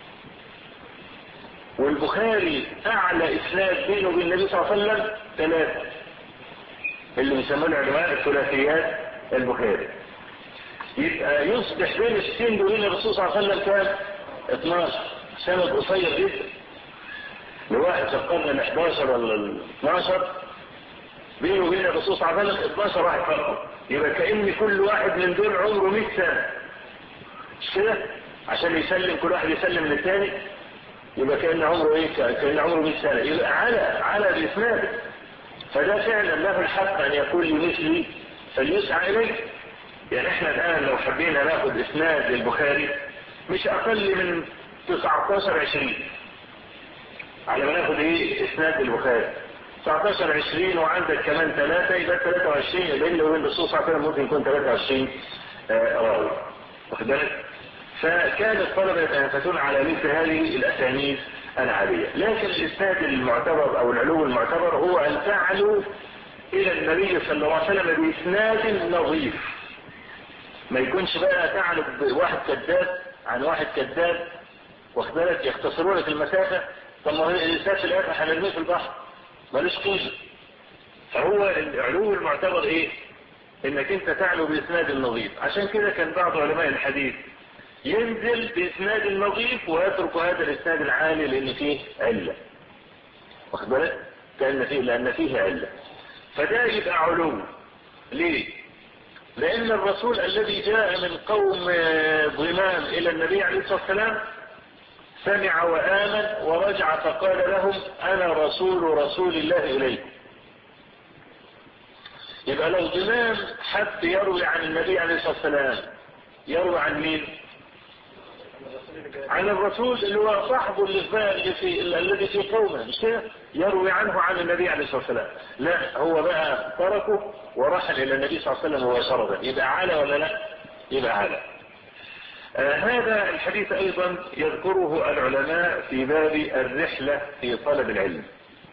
والبخاري اعلى اسناد بينه وبين النبي صلى الله عليه وسلم 3، اللي بيسموه العلماء الثلاثيات البخاري. يبقى يصبح بين السند وبين الرسول صلى الله عليه وسلم كام؟ 12. سند قصير جدا لواحد في القرن ال11 ولا ال12 بينه وبين الرسول صلى الله عليه وسلم 12 واحد فرق. يبقى كأن كل واحد من دول عمره 100 سنة كده عشان يسلم، كل واحد يسلم للثاني، يبقى كأن عمره كأن عمره 100 سنة، يبقى على الإسناد. فده فعلا له الحق أن يقول لمثلي فليسعى إليه. يعني احنا الآن لو حبينا ناخد إسناد للبخاري مش أقل من 19-20 على ما ناخد اسناد البخاري 19-20 وعندك كمان 3 يبقى 23 بين وبين الرسول صلى الله عليه وسلم ممكن يكون 23 راوي واخد بالك. فكان الطلبة يتنافسون على مثل هذه الاسانيد العالية. لكن الاسناد المعتبر او العلو المعتبر هو ان تعلو الى النبي صلى الله عليه وسلم باسناد نظيف، ما يكونش بقى تعلو بواحد كذاب عن واحد كذاب واخد بالك يختصرون لك المسافة. طب ما الاسناد في الاخر هنرميه في البحر مالوش قيمة. فهو العلو المعتبر انك انت تعلو باسناد النظيف. عشان كده كان بعض علماء الحديث ينزل باسناد النظيف ويترك هذا الاسناد العالي لان فيه علة واخد بالك لان فيه علة. فده يبقى علو. ليه؟ لان الرسول الذي جاء من قوم ضمام الى النبي عليه الصلاة والسلام سمع وآمن ورجع فقال لهم انا رسول الله اليكم. يبقى لو ضمام حد يروي عن النبي عليه الصلاة والسلام يروي عن مين؟ عن الرسول اللي هو صاحبه الذي في قومه مش كده؟ يروي عنه عن النبي عليه الصلاة والسلام. لا هو بقى تركه ورحل الى النبي صلى الله عليه وسلم مباشرة. يبقى عالى ولا لا؟ يبقى عالى. هذا الحديث ايضا يذكره العلماء في باب الرحلة في طلب العلم،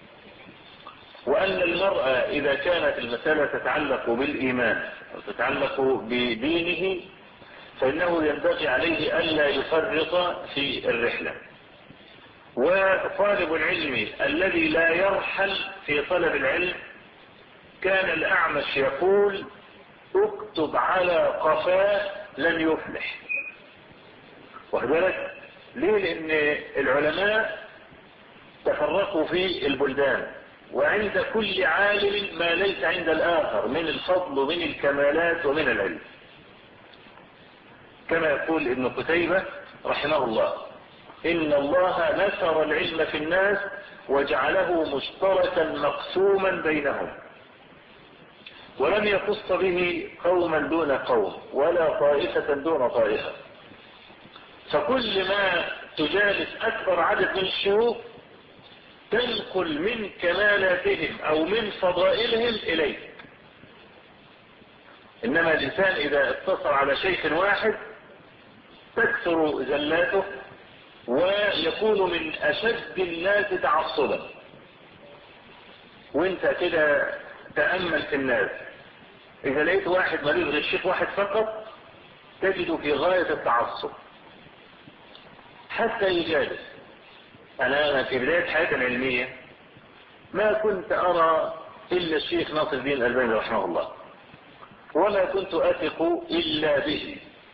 وان المرأة اذا كانت المسألة تتعلق بالايمان وتتعلق بدينه فانه ينبغي عليه الا يفرط في الرحلة. وطالب العلم الذي لا يرحل في طلب العلم كان الاعمش يقول اكتب على قفاه لن يفلح. واخد بالك؟ ليه؟ لان العلماء تفرقوا في البلدان وعند كل عالم ما ليس عند الاخر من الفضل ومن الكمالات ومن العلم. كما يقول ابن قتيبة رحمه الله ان الله نشر العلم في الناس وجعله مشتركا مقسوما بينهم ولم يخص به قوما دون قوم ولا طائفة دون طائفة. فكل ما تجالس اكبر عدد من الشيوخ تنقل من كمالاتهم او من فضائلهم اليك. انما الانسان اذا اقتصر على شيخ واحد تكثر زلاته ويكون من اشد الناس تعصبا. وانت كده تأمل في الناس، اذا لقيت واحد مريض غير شيخ واحد فقط تجد في غاية التعصب حتى يجالس. انا في بداية حياتي العلمية ما كنت ارى الا الشيخ ناصر الدين الألباني رحمه الله وما كنت اثق الا به.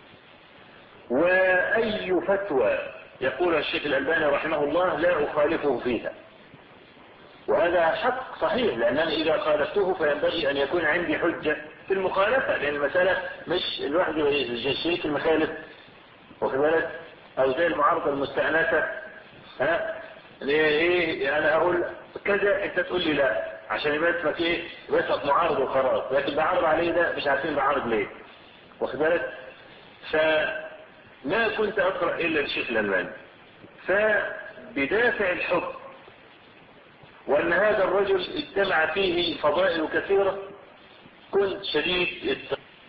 واي فتوى يقول الشيخ الألباني رحمه الله لا اخالفه فيها، وهذا حق صحيح لانني اذا خالفته فينبغي ان يكون عندي حجة في المخالفة، لان المسألة مش الواحد الشيخ المخالف واخد بالك او زي المعارضة المستأنسة انا اقول كذا انت تقول لي لا عشان يبقى اسمك يبقى اسمك معارض وخلاص، لكن بعرض عليه ده مش عارفين بعرض ليه واخد بالك. فما كنت اقرأ الا الشيخ الألباني. فبدافع الحب وان هذا الرجل اجتمع فيه فضائل كثيرة كنت شديد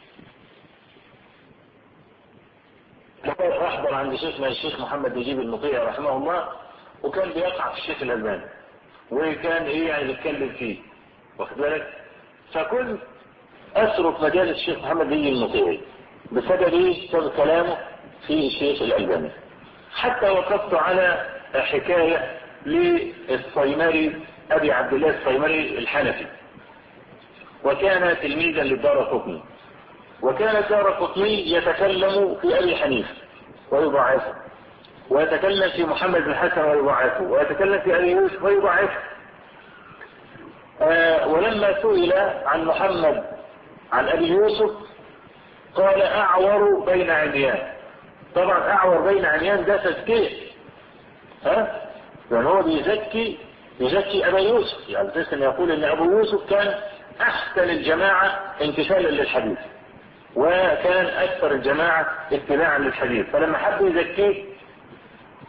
احضر عند شيخنا الشيخ محمد نجيب المطيع رحمه الله وكان بيقع في الشيخ الألباني وكان يعني بيتكلم فيه واخد بالك. فكنت اترك مجال الشيخ محمد نجيب المطيع بسبب بسبب كلامه في الشيخ الألباني. حتى وقفت على حكاية للصيمري ابي عبد الله الصيمري الحنفي وكان تلميذا للدارقطني، وكان الدارقطني يتكلم في ابي حنيفه ويضعفه ويتكلم في محمد بن حسن ويضعفه ويتكلم في ابي يوسف ويضعفه. ولما سئل عن محمد عن ابي يوسف قال اعور بين عميان. طبعا اعور بين عميان ده تزكيه يعني هو بيزكي ابا يوسف، يعني تسمى يقول ان ابو يوسف كان احسن الجماعة انتشالا للحديث وكان اكثر الجماعة اتباعا للحديث، فلما حب يزكيه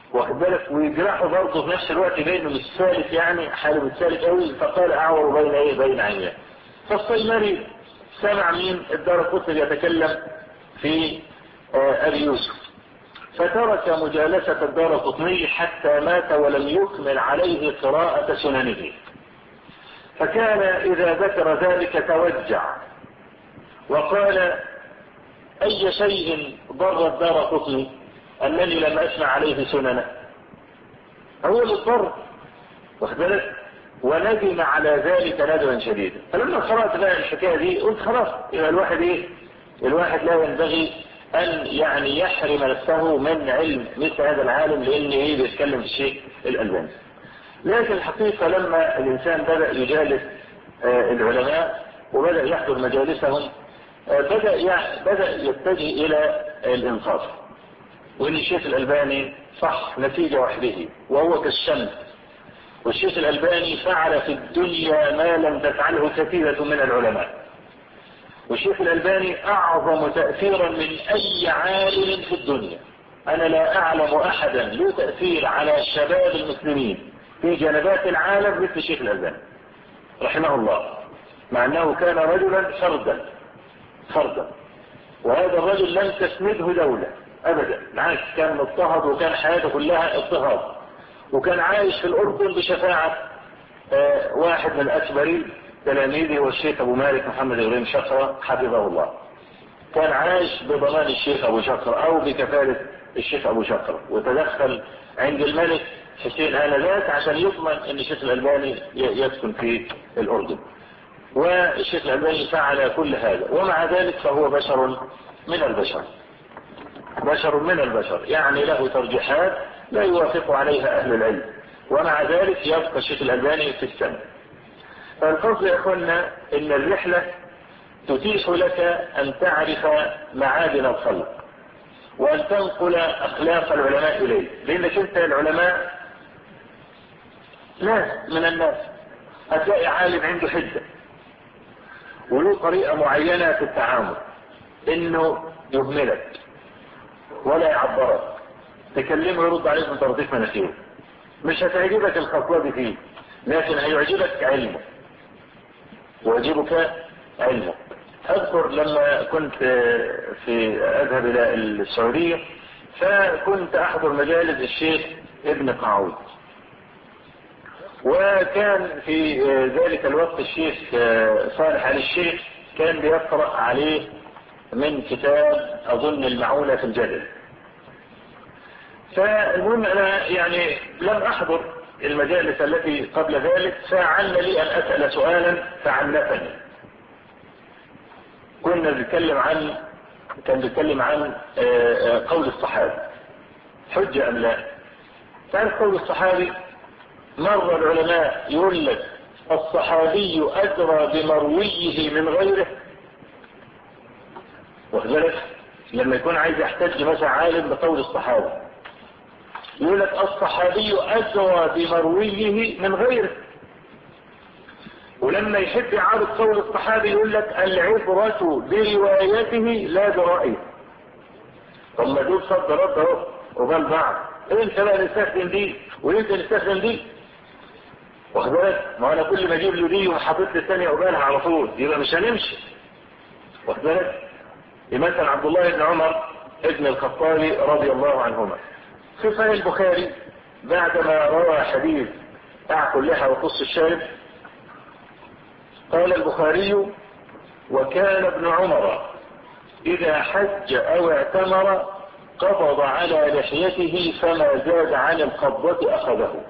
واخد بالك، ويجرحه برضه في نفس الوقت بينه مش سالك، يعني حاله مش سالك قوي، فقال اعور بين ايه؟ بين عينيه. فالصيمري سمع مين؟ الدارقطني يتكلم في ابي يوسف، فترك مجالسة الدارقطني حتى مات ولم يكمل عليه قراءة سننه. فكان إذا ذكر ذلك توجع وقال أي شيء ضر الدارقطني أنني لم أسمع عليه سننه، هو اللي ضر، واخد بالك، وندم على ذلك ندما شديدا. فلما قرأت بقى الحكاية دي قلت خلاص، يبقى الواحد لا ينبغي أن يعني يحرم نفسه من علم مثل هذا العالم، لأن بيتكلم في الشيء الألباني. لكن الحقيقة لما الإنسان بدأ يجالس العلماء وبدأ يحضر مجالسهم، بدأ يتجه إلى الإنصاف، وإن الشيخ الألباني صح نتيجة وحده وهو كالشمس، والشيخ الألباني فعل في الدنيا ما لم تفعله كثيرة من العلماء، والشيخ الألباني أعظم تأثيرا من أي عالم في الدنيا. أنا لا أعلم أحدا له تأثير على شباب المسلمين في جنبات العالم مثل الشيخ الألباني رحمه الله، مع أنه كان رجلا فردا، وهذا الرجل لم تسنده دولة أبدا، بالعكس كان مضطهد، وكان حياته كلها اضطهاد، وكان عايش في الأردن بشفاعة واحد من أكبر تلاميذه والشيخ أبو مالك محمد إبراهيم شقرة حفظه الله. كان عايش بضمان الشيخ أبو شقرة أو بكفالة الشيخ أبو شقرة، وتدخل عند الملك حسين آنذاك عشان يضمن أن الشيخ الألباني يسكن في الأردن. والشيخ الألباني فعل كل هذا، ومع ذلك فهو بشر من البشر، يعني له ترجيحات لا يوافق عليها أهل العلم، ومع ذلك يبقى الشيخ الألباني في السنة. فالقصد يا أخوانا إن الرحلة تتيح لك أن تعرف معادن الخلق، وأن تنقل أخلاق العلماء إليه، لأنك أنت العلماء ناس من الناس، هتلاقي عالم عنده حدة وله طريقة معينة في التعامل، إنه يهملك ولا يعبرك، تكلمه يرد عليك من ترطيف مناخيره، مش هتعجبك الخطوة دي فيه، لكن هيعجبك علمه ويعجبك علمه. أذكر لما كنت أذهب إلى السعودية، فكنت أحضر مجالس الشيخ ابن قعود، وكان في ذلك الوقت الشيخ صالح علي الشيخ كان بيقرأ عليه من كتاب أظن المعونة في الجدل. فالمهم أنا يعني لم أحضر المجالس التي قبل ذلك، فعل لي أن أسأل سؤالا فعنفني. كان بيتكلم عن قول الصحابي حجة أم لا. تعرف قول الصحابي، مر العلماء يقول لك الصحابي أدرى بمرويه من غيره، وذلك لما يكون عايز يحتج مثلا عالم بقول الصحابي يقول لك الصحابي أدرى بمرويه من غيره، ولما يحب يعارض قول الصحابي يقول لك العبرة بروايته لا برأيه. طب ما دول صد رد اهو وبال بعض، انت بقى نستخدم دي وانت نستخدم دي، واخد بالك؟ ما انا كل ما اجيب له دي وحاطط لي الثانيه قبالها على طول يبقى مش هنمشي، واخد بالك؟ مثلا عبد الله بن عمر ابن الخطاب رضي الله عنهما في صحيح البخاري بعدما روى حديث اعقل اللحى وقص الشارب، قال البخاري: وكان ابن عمر إذا حج أو اعتمر قبض على لحيته فما زاد عن القبضة أخذه.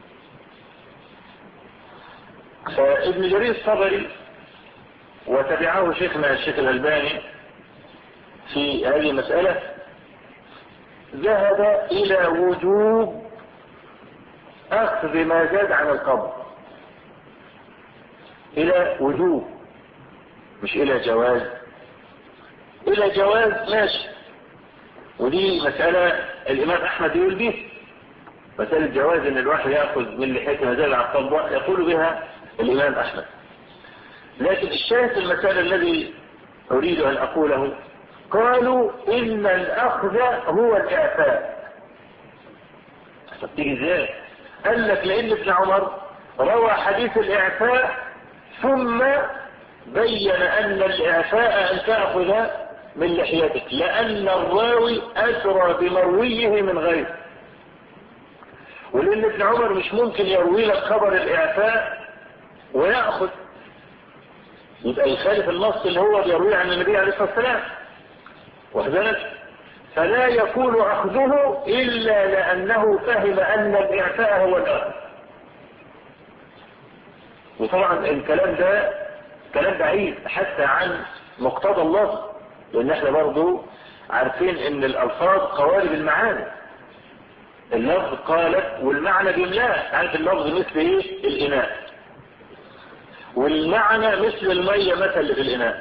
فابن جرير الطبري وتبعه شيخنا الشيخ الألباني في هذه المسألة ذهب إلى وجوب أخذ ما زاد عن القبض، إلى وجوب مش إلى جواز. إلى جواز ماشي، ودي مسألة الإمام أحمد يقول به، مسألة جواز إن الواحد يأخذ من لحيته ما زاد عن القبض يقول بها الإمام أحمد. لكن الشاهد في المسألة الذي أريد أن أقوله، قالوا إن الأخذ هو الإعفاء، طب تيجي ازاي؟ قال لك لان ابن عمر روى حديث الاعفاء ثم بين ان الاعفاء ان تأخذ من لحيتك، لان الراوي اسرى بمرويه من غيره. ولان ابن عمر مش ممكن يروي لك خبر الاعفاء ويأخذ، يبقى يخالف النص اللي هو بيرويه عن النبي عليه الصلاة والسلام، وكذلك فلا يكون اخذه الا لانه فهم ان الاعفاء هو الاخذ. وطبعا الكلام ده كلام بعيد حتى عن مقتضى اللفظ، لان احنا برضو عارفين ان الالفاظ قوالب المعاني. اللفظ قالت والمعنى بيملاه. عارف اللفظ مثل ايه؟ الاناء، والمعنى مثل المية مثل في الاناء.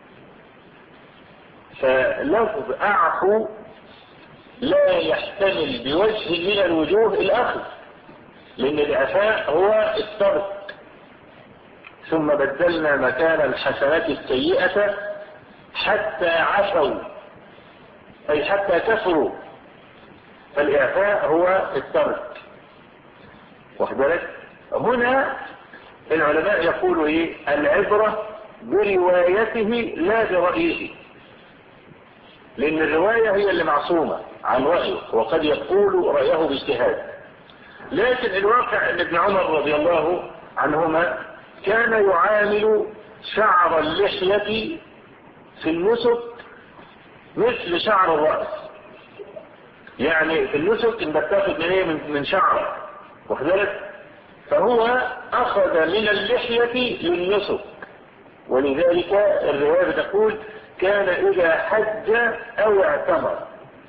فلفظ اعفو لا يحتمل بوجه من الوجوه الاخذ، لان الاعفاء هو الترك، ثم بدلنا مكان الحسنات السيئة حتى عفوا، اي حتى كفروا. فالاعفاء هو الترك. واخد بالك؟ هنا العلماء يقولوا ايه؟ العبرة بروايته لا برأيه، لان الرواية هي اللي معصومة عن رأيه، وقد يقول رأيه باجتهاد. لكن الواقع ان ابن عمر رضي الله عنهما كان يعامل شعر اللحية في النسك مثل شعر الرأس. يعني في النسك انت بتاخد من ايه؟ من شعرك، واخد بالك؟ فهو اخذ من اللحية للنسك، ولذلك الرواية تقول كان اذا حج او اعتمر،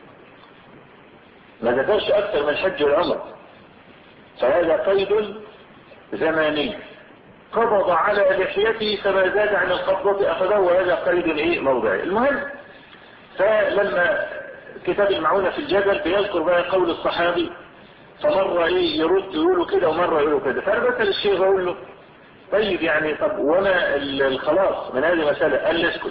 ما ذكرش اكثر من حج والعمر، فهذا قيد زماني. قبض على لحيته فما زاد عن القبضة اخذه، وهذا قيد ايه؟ موضعي. المهم، فلما كتاب المعونة في الجبل بيذكر بقى قول الصحابي، فمرة ايه يرد يقوله كده ومرة يقوله كده. فانا بسأل الشيخ اقول له طيب يعني طب وانا الخلاص من هذه المسألة؟ قال لي اسكت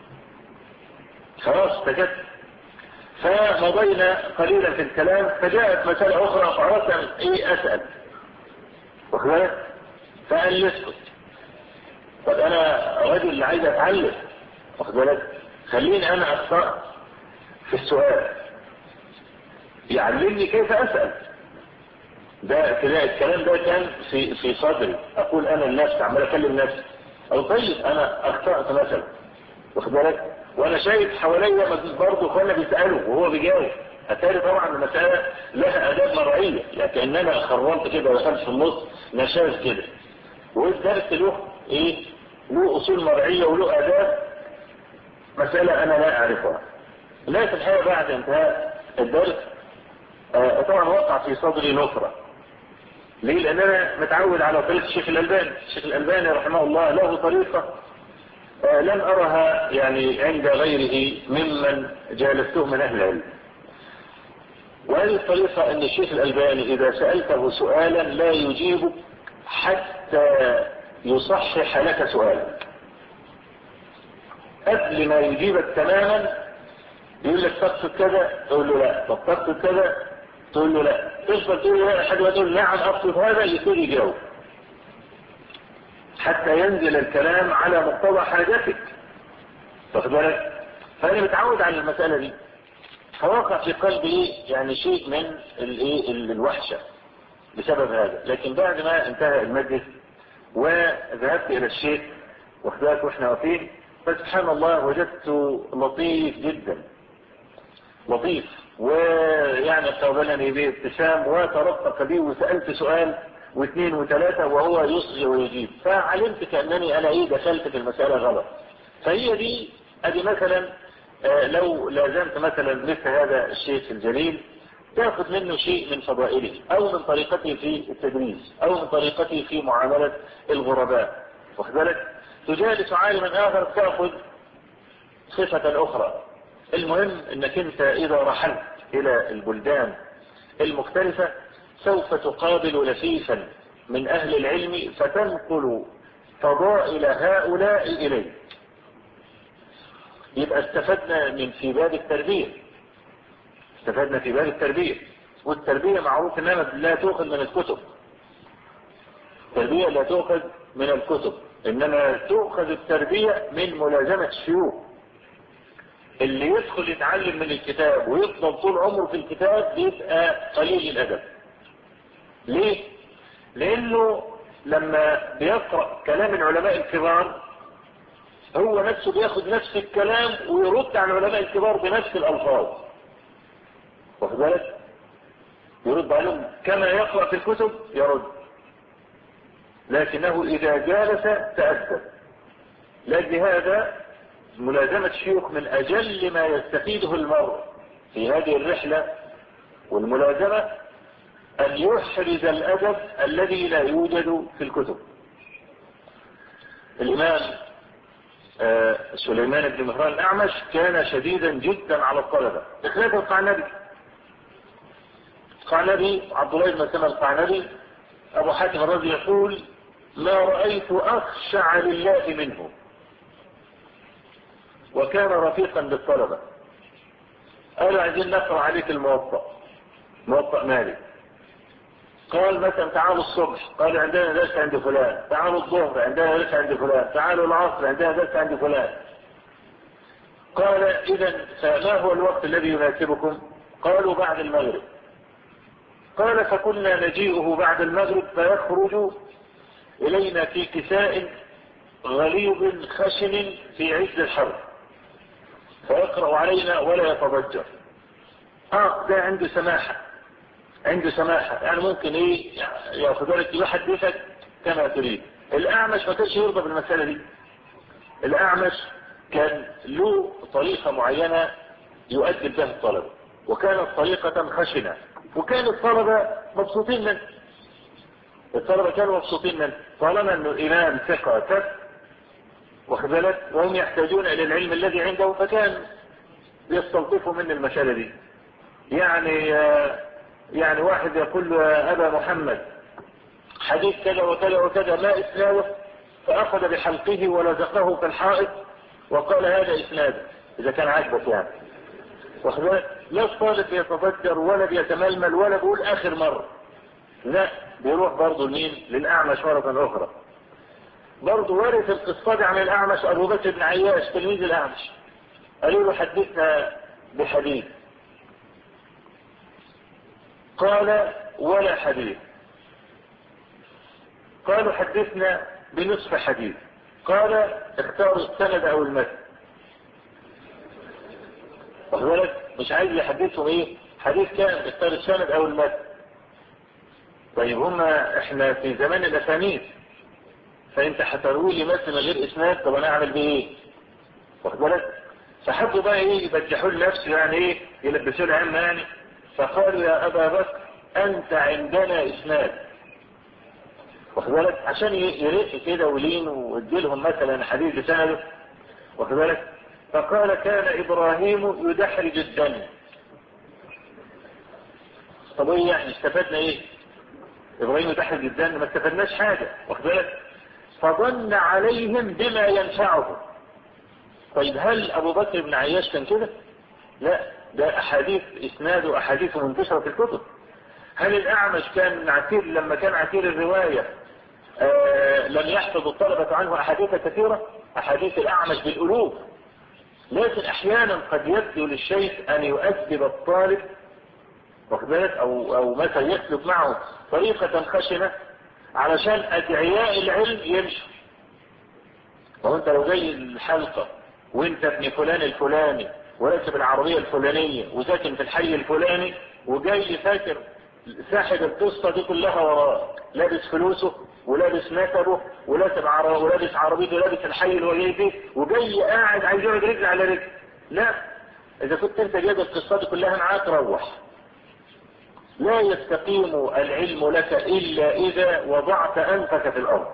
خلاص سكت. فمضينا قليلا في الكلام، فجاءت مسألة اخرى فأردت ان ايه اسأل، واخد بالك؟ فقال لي اسكت. طب انا رجل عايز اتعلم، واخد بالك؟ خليني انا اخطأ في السؤال يعلمني كيف اسأل. ده كده الكلام ده كان في صدري، اقول انا لنفسي عمال اكلم نفسي، او طيب انا اخطأت مثلا، واخد بالك؟ وانا شايف حواليا برضه اخوانا بيسالوا وهو بيجاوب. اتاري طبعا المساله لها اداب مرعيه، لكن انا خرمت كده ودخلت في النص نشاز كده. والدرس له ايه؟ له اصول مرعيه وله اداب، مساله انا لا اعرفها. لكن الحقيقه بعد انتهاء الدرس طبعا وقع في صدري نفره. ليه؟ لان انا متعود على طريقه الشيخ الالباني. الشيخ الالباني رحمه الله له طريقه لم أرها يعني عند غيره ممن جالسته من أهل العلم. وهذه الطريقة أن الشيخ الألباني إذا سألته سؤالا لا يجيبك حتى يصحح لك سؤالك. قبل ما يجيبك تماما يقول لك تقصد كذا، تقول له لا. طب تقصد كذا، تقول له لا. تفضل تقول له لا لحد ما تقول نعم أقصد هذا، يكون يجاوب حتى ينزل الكلام على مقتضى حاجتك، واخد بالك؟ فأنا متعود على المسألة دي، فوقع في قلبي يعني شيء من الوحشة بسبب هذا. لكن بعد ما انتهى المجلس وذهبت إلى الشيخ واخد بالك واحنا واقفين، فسبحان الله وجدته لطيف جدا، لطيف، ويعني قابلني بابتسام وترفق بي، وسألت سؤال واثنين وثلاثة وهو يصغي ويجيب، فعلمت كأنني أنا دخلت في المسألة غلط. فهي دي أدي مثلا لو لازمت مثلا مثل هذا الشيخ الجليل تأخذ منه شيء من فضائله، أو من طريقته في التدريس، أو من طريقته في معاملة الغرباء، واخد بالك؟ تجالس عالما آخر تأخذ صفة أخرى. المهم أنك أنت إذا رحلت إلى البلدان المختلفة سوف تقابل لفيفا من أهل العلم فتنقل فضائل هؤلاء إليك. يبقى استفدنا في باب التربية، استفدنا في باب التربية. والتربية معروف انها لا تؤخذ من الكتب. التربية لا تؤخذ من الكتب، انما تؤخذ التربية من ملازمة الشيوخ. اللي يدخل يتعلم من الكتاب ويفضل طول عمره في الكتاب بيبقى قليل الادب. ليه؟ لانه لما بيقرأ كلام العلماء الكبار هو نفسه بياخد نفس الكلام ويرد على العلماء الكبار بنفس الالفاظ. واخد بالك؟ يرد عليهم كما يقرأ في الكتب يرد، لكنه اذا جالس تأدب. لأجل هذا ملازمة الشيوخ من اجل ما يستفيده المرء في هذه الرحلة والملازمة ان يحرز الادب الذي لا يوجد في الكتب. الامام سليمان بن مهران الاعمش كان شديدا جدا على الطلبة بخلاف القعنبي. القعنبي عبد الله بن مسلمة القعنبي ابو حاتم الرازي يقول ما رأيت اخشع لله منه، وكان رفيقا بالطلبة. قالوا عايزين نقرأ عليك موطأ مالك. قال مثلا تعالوا الصبح، قال عندنا درس عند فلان، تعالوا الظهر عندنا درس عند فلان، تعالوا العصر عندنا درس عند فلان. قال اذا فما هو الوقت الذي يناسبكم؟ قالوا بعد المغرب. قال فكنا نجيئه بعد المغرب فيخرج الينا في كساء غليظ خشن في عز الحر فيقرأ علينا ولا يتضجر. ده عنده سماحة يعني ممكن ياخذ لك يحدثك كما تريد. الاعمش ما كانش يرضى بالمسألة دي. الاعمش كان له طريقة معينة يؤدب بها الطلبة، وكانت طريقة خشنة، وكان الطلبة مبسوطين منه. طالما انه امام ثقة واخد بالك وهم يحتاجون الى العلم الذي عنده، فكان يستلطفوا من المسألة دي. يعني واحد يقول له يا ابا محمد حديث كذا وكذا وكذا ما اسناده، فاخذ بحلقه ولزقه في الحائط وقال هذا اسناده اذا كان عاجبك يعني. واخد بالك لا الطالب بيتفجر ولا بيتململ ولا بيقول اخر مرة، لا بيروح برضه للاعمش مرة اخرى. برضه ورث القصة عن الاعمش ابو بكر بن عياش تلميذ الاعمش. قالوا له حدثنا بحديث، قال ولا حديث. قالوا حدثنا بنصف حديث. قال اختاروا السند او المتن. واخد بالك مش عايز يحدثهم حديث كان اختار السند او المتن. طيب احنا في زمان الاسانيد، فانت هتروي لي متن غير اسناد، طب انا اعمل بيه ايه؟ واخد بالك فحبوا بقى يبجحوا لنفسه يعني يلبسوا له عمه يعني. فقالوا يا ابا بكر انت عندنا اسناد. واخد بالك عشان يرق كده ولين ويديلهم مثلا حديث بسنده. واخد بالك فقال كان ابراهيم يدحرج الدم. طب يعني استفدنا ابراهيم يدحرج الدم؟ ما استفدناش حاجة. واخد بالك فظن عليهم بما ينفعه. طيب هل ابو بكر بن عياش كان كده؟ لا، ده احاديث اسناد احاديث منتشرة في الكتب. هل الاعمش كان عتير لما كان عتير الرواية لم يحفظ الطلبة عنه احاديث كثيرة؟ احاديث الاعمش بالالوف. لكن احيانا قد يبدو للشيخ ان يؤدب الطالب، واخد بالك او مثلا يسلك معه طريقة خشنة علشان ادعياء العلم يمشوا. وانت لو جاي الحلقة وانت ابن فلان الفلاني وراكب العربية الفلانية وساكن في الحي الفلاني وجاي فاكر ساحب القصة دي كلها وراء، لابس فلوسه ولابس نسبه ولابس عربيته ولابس الحي اللي هو جاي فيه وجاي قاعد عايز يقعد رجل على رجل. لا، اذا كنت انت جايب القصة دي كلها معاك روح. لا يستقيم العلم لك الا اذا وضعت انفك في الارض.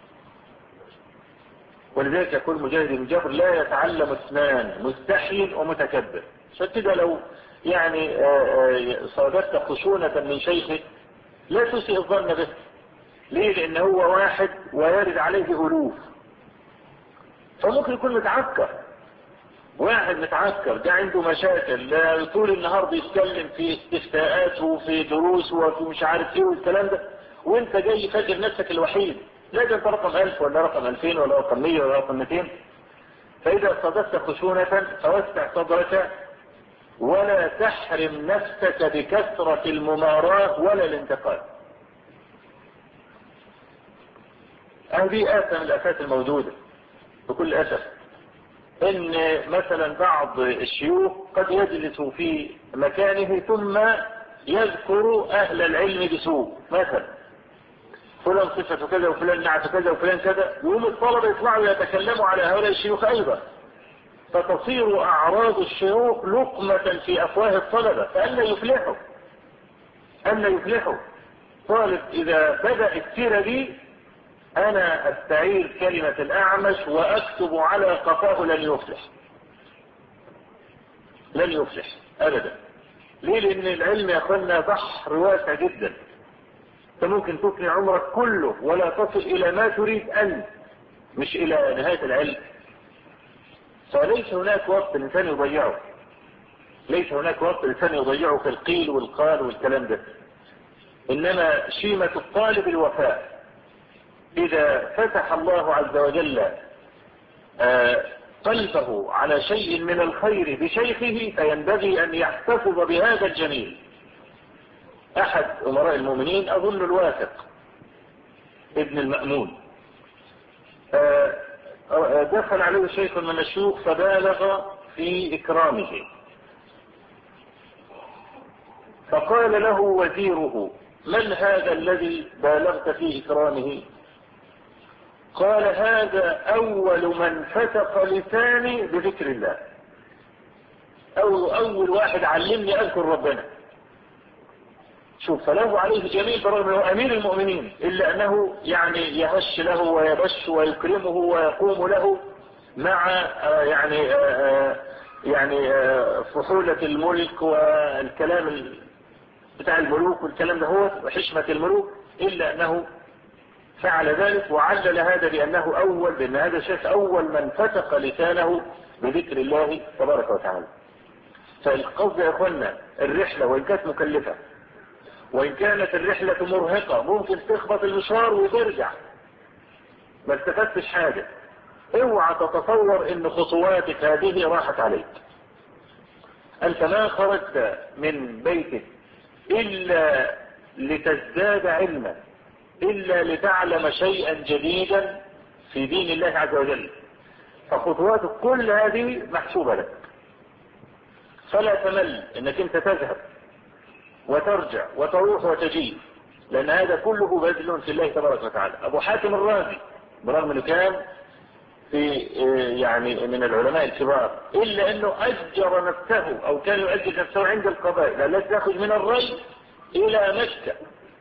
ولذلك يقول مجاهد بن جبر لا يتعلم اثنان مستحيل ومتكبر. فكده لو يعني صادفت خشونة من شيخك لا تسيء الظن به. ليه؟ لان هو واحد ويرد عليه الوف، فممكن يكون متعكر واحد متعكر ده عنده مشاكل طول النهار بيتكلم في استفتاءات وفي دروس وفي مش عارف ايه والكلام ده، وانت جاي فاكر نفسك الوحيد، لا ده انت رقم 1000 ولا رقم 2000 ولا رقم 100 ولا رقم 200. فاذا صددت خشونة فوسع صدرك ولا تحرم نفسك بكثرة المماراة ولا الانتقاد. هذه آفة من الآفات الموجودة بكل أسف، ان مثلا بعض الشيوخ قد يجلس في مكانه ثم يذكر اهل العلم بسوء، مثلا فلان صفته كذا وفلان نعت كذا وفلان كذا، يوم الطلبة يطلعوا يتكلموا على هؤلاء الشيوخ ايضا، فتصير اعراض الشيوخ لقمة في افواه الطلبة، فألا يفلحوا طالب اذا بدأ السيرة دي انا استعير كلمة الاعمش واكتب على قفاه لن يفلح ابدا. ليه؟ لان العلم يا اخوانا بحر واسع جدا، انت ممكن تفني عمرك كله ولا تصل الى ما تريد انت، مش الى نهاية العلم. فليس هناك وقت الانسان يضيعه في القيل والقال والكلام ده، انما شيمة الطالب الوفاء. إذا فتح الله عز وجل قلبه على شيء من الخير بشيخه فينبغي أن يحتفظ بهذا الجميل. أحد أمراء المؤمنين أظن الواثق ابن المأمون دخل عليه شيخ من الشيوخ فبالغ في إكرامه، فقال له وزيره من هذا الذي بالغت في إكرامه؟ قال هذا أول من فتق لساني بذكر الله، أول واحد علمني أذكر ربنا. شوف، فله عليه جميل برغم أنه أمير المؤمنين، إلا أنه يعني يهش له ويبش ويكرمه ويقوم له مع يعني فحولة الملك والكلام بتاع الملوك والكلام ده هو وحشمة الملوك، إلا أنه فعل ذلك وعلل هذا بأن هذا الشيخ أول من فتق لسانه بذكر الله تبارك وتعالى. فالقصد يا أخوانا الرحلة وإن كانت مكلفة وإن كانت الرحلة مرهقة ممكن تخبط المشوار وترجع ما استفدتش حاجة، اوعى تتصور ان خطواتك هذه راحت عليك. انت ما خرجت من بيتك الا لتزداد علما، إلا لتعلم شيئا جديدا في دين الله عز وجل، فخطواتك كل هذه محسوبة لك. فلا تمل انك انت تذهب وترجع وتروح وتجي، لأن هذا كله بذل في الله تبارك وتعالى. أبو حاتم الرازي برغم أنه كان في يعني من العلماء الكبار إلا أنه أجر نفسه أو كان يؤجر نفسه عند القبائل التي تأخذ من الري إلى مكة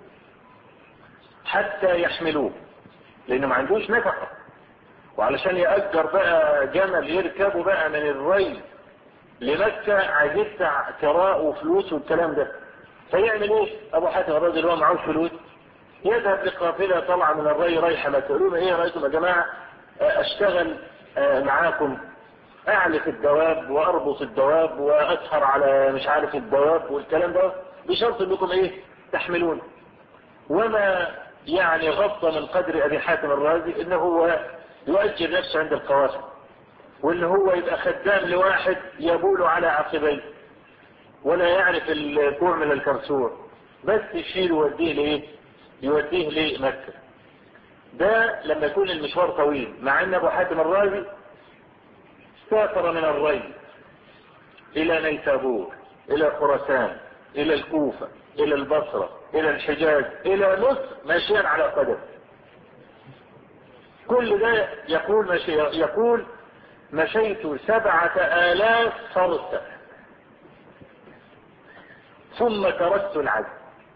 حتى يحملوه، لأنه ما عندوش نفقة، وعلشان يأجر بقى جمل يركبه بقى من الري لمكة عايز يدفع كراء وفلوس والكلام ده. فيعمل ايه ابو حاتم الرازي اللي هو معهوش فلوس؟ يذهب لقافله طالعه من الري رايحه مكه، يقولون ايه رايكم يا جماعه اشتغل معاكم، اعلف الدواب واربط الدواب واسهر على مش عارف الدواب والكلام ده، بشرط انكم ايه تحملون. وما يعني غض من قدر ابي حاتم الرازي انه هو يؤجر نفسه عند القوافل، وان هو يبقى خدام لواحد يبول على عقبيه ولا يعرف الكوع من الكرسور، بس يشيل يوديه ليه؟ يوديه لمكة. ده لما يكون المشوار طويل، مع ان ابو حاتم الرازي سافر من الري الى نيسابور الى خراسان الى الكوفة الى البصرة الى الحجاز الى مصر ماشيا على قدم. كل ده يقول مشيت 7000 فرسة ثم تركت العد.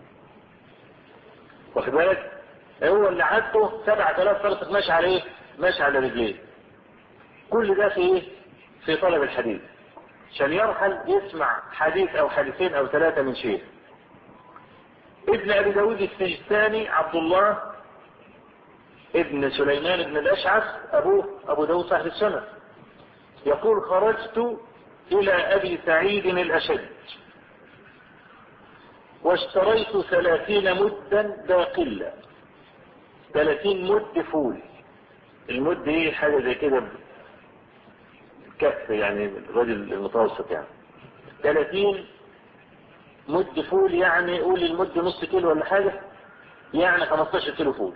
واخد بالك؟ هو اللي عدته 7000 فرسة ماشي على ايه؟ ماشي على رجليه. كل ده في ايه؟ في طلب الحديث، عشان يرحل يسمع حديث او حديثين او ثلاثة من شيخ. ابن ابي داود السجستاني عبد الله ابن سليمان بن الاشعث ابوه ابو داود صاحب السنة، يقول خرجت إلى أبي سعيد الأشج واشتريت 30 مدا باقلة. 30 مد فول. المد ايه؟ حاجة زي كده كف، يعني الرجل المتوسط يعني. 30 مد فول يعني قول المد نص كيلو ولا حاجة، يعني 15 كيلو فول.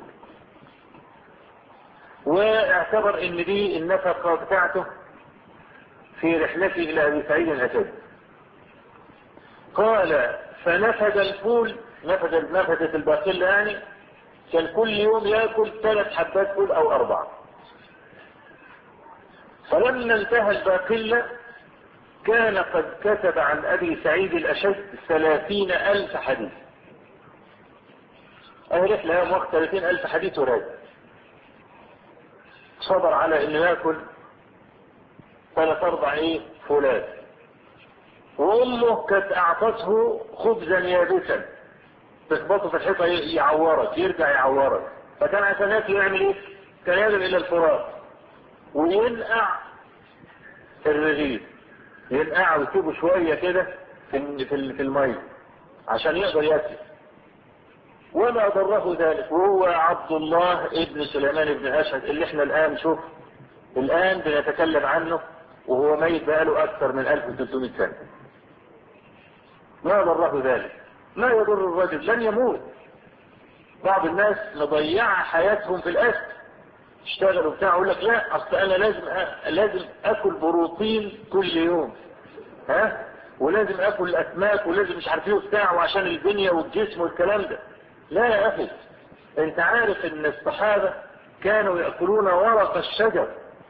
واعتبر ان دي النفقة بتاعته في رحلته الى ابي سعيد الاشج. قال فنفد الفول، نفدت الباقلة يعني، كان كل يوم يأكل 3 حبات فول او 4. فلما انتهى الباقلة كان قد كتب عن ابي سعيد الاشج 30,000 حديث. اهي رحلة يوم وقت 30,000 حديث وراجع. صبر على انه يأكل 3-4 فولات. وامه كانت اعطته خبزا يابسا تخبطه في الحيطة يعورك، يرجع يعورك. فكان عشان ياكل يعمل ايه؟ كان يذهب الى الفرات وينقع الرغيف، ينقع ويسيبه شوية كده في المية عشان يقدر ياكل. وما ضره ذلك، وهو عبد الله ابن سليمان بن أشهد اللي احنا الآن شوف الآن بنتكلم عنه وهو ميت بقاله أكثر من 1300 سنة. ما ضره ذلك، ما يضر الرجل، لن يموت. بعض الناس مضيعة حياتهم في الأكل، اشتغلوا بتاع يقول لك لا اصل انا لازم اكل بروتين كل يوم، ولازم اكل اسماك ولازم مش عارف ايه وبتاع وعشان البنية والجسم والكلام ده. لا يا اخي، انت عارف ان الصحابة كانوا يأكلون ورق الشجر.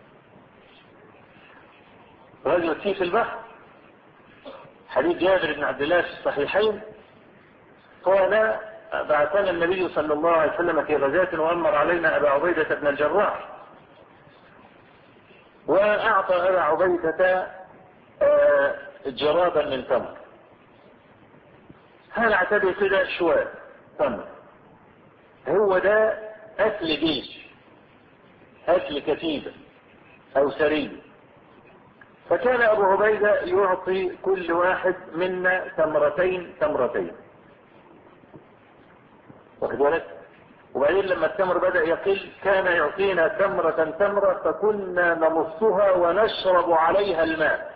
رجل فيه في البحر، حديث جابر بن عبد الله في الصحيحين، قال بعثنا النبي صلى الله عليه وسلم في غزاة وأمر علينا أبا عبيدة بن الجراح، وأعطى أبا عبيدة جرابا من تمر. هنعتبر كده شوية تمر، هو ده أكل جيش، أكل كتيبة أو سرية. فكان أبو عبيدة يعطي كل واحد منا تمرتين. واخد بالك؟ وبعدين لما التمر بدأ يقل كان يعطينا تمرة فكنا نمصها ونشرب عليها الماء،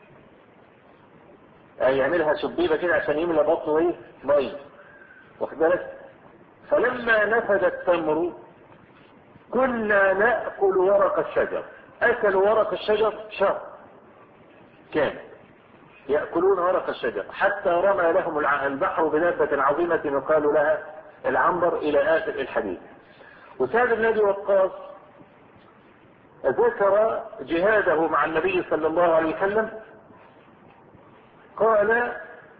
يعني يعملها شبيبة كده عشان يملى بطنه مية. واخد بالك؟ فلما نفد التمر كنا نأكل ورق الشجر. أكلوا ورق الشجر شهر كان يأكلون ورق الشجر، حتى رمى لهم البحر بدابة عظيمة يقال لها العنبر إلى آخر الحديث. وسعد بن أبي وقاص ذكر جهاده مع النبي صلى الله عليه وسلم، قال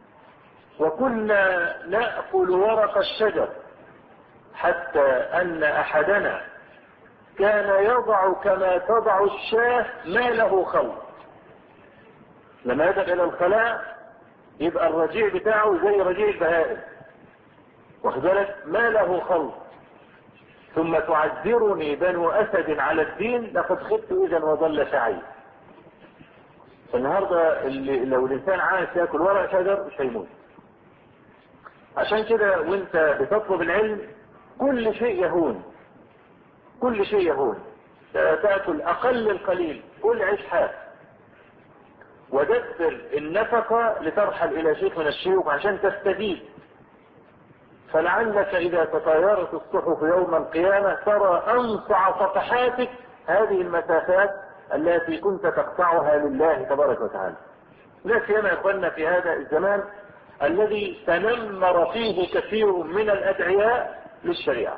وكنا نأكل ورق الشجر حتى أن أحدنا كان يضع كما تضع الشاة ما له خلط. لما يذهب إلى الخلاء يبقى الرجيع بتاعه زي رجيع البهائم، واخد بالك؟ ما له خلط. ثم تعذرني بنو أسد على الدين لقد خبت إذا وضل سعي. النهارده لو الإنسان عايز ياكل ورق شجر مش هيموت. عشان كده وانت بتطلب العلم كل شيء يهون، كل شيء يهون. تأكل أقل القليل، كل عيش حاف، ودبر النفقة لترحل إلى شيخ من الشيوخ عشان تستفيد. فلعلك إذا تطايرت الصحف يوم القيامة ترى أنصع صفحاتك هذه المسافات التي كنت تقطعها لله تبارك وتعالى. لا سيما إخواننا في هذا الزمان الذي تنمر فيه كثير من الأدعياء للشريعة.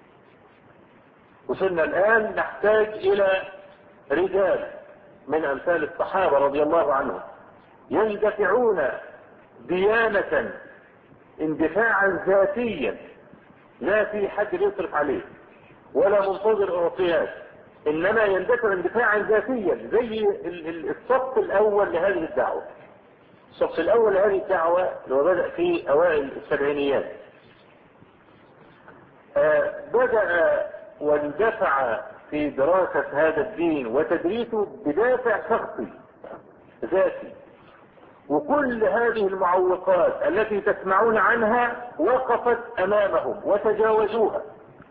وصلنا الآن نحتاج إلى رجال من أمثال الصحابة رضي الله عنهم يندفعون ديانة اندفاعا ذاتيا، لا في حد يصرف عليه ولا منتظر اعطيات، انما يندفع اندفاعا ذاتيا زي الصف الاول لهذه الدعوة. الصف الاول لهذه الدعوة اللي هو بدأ في اوائل السبعينيات، بدأ واندفع في دراسة هذا الدين وتدريسه بدافع شخصي ذاتي، وكل هذه المعوقات التي تسمعون عنها وقفت امامهم وتجاوزوها.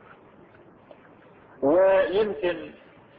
ويمكن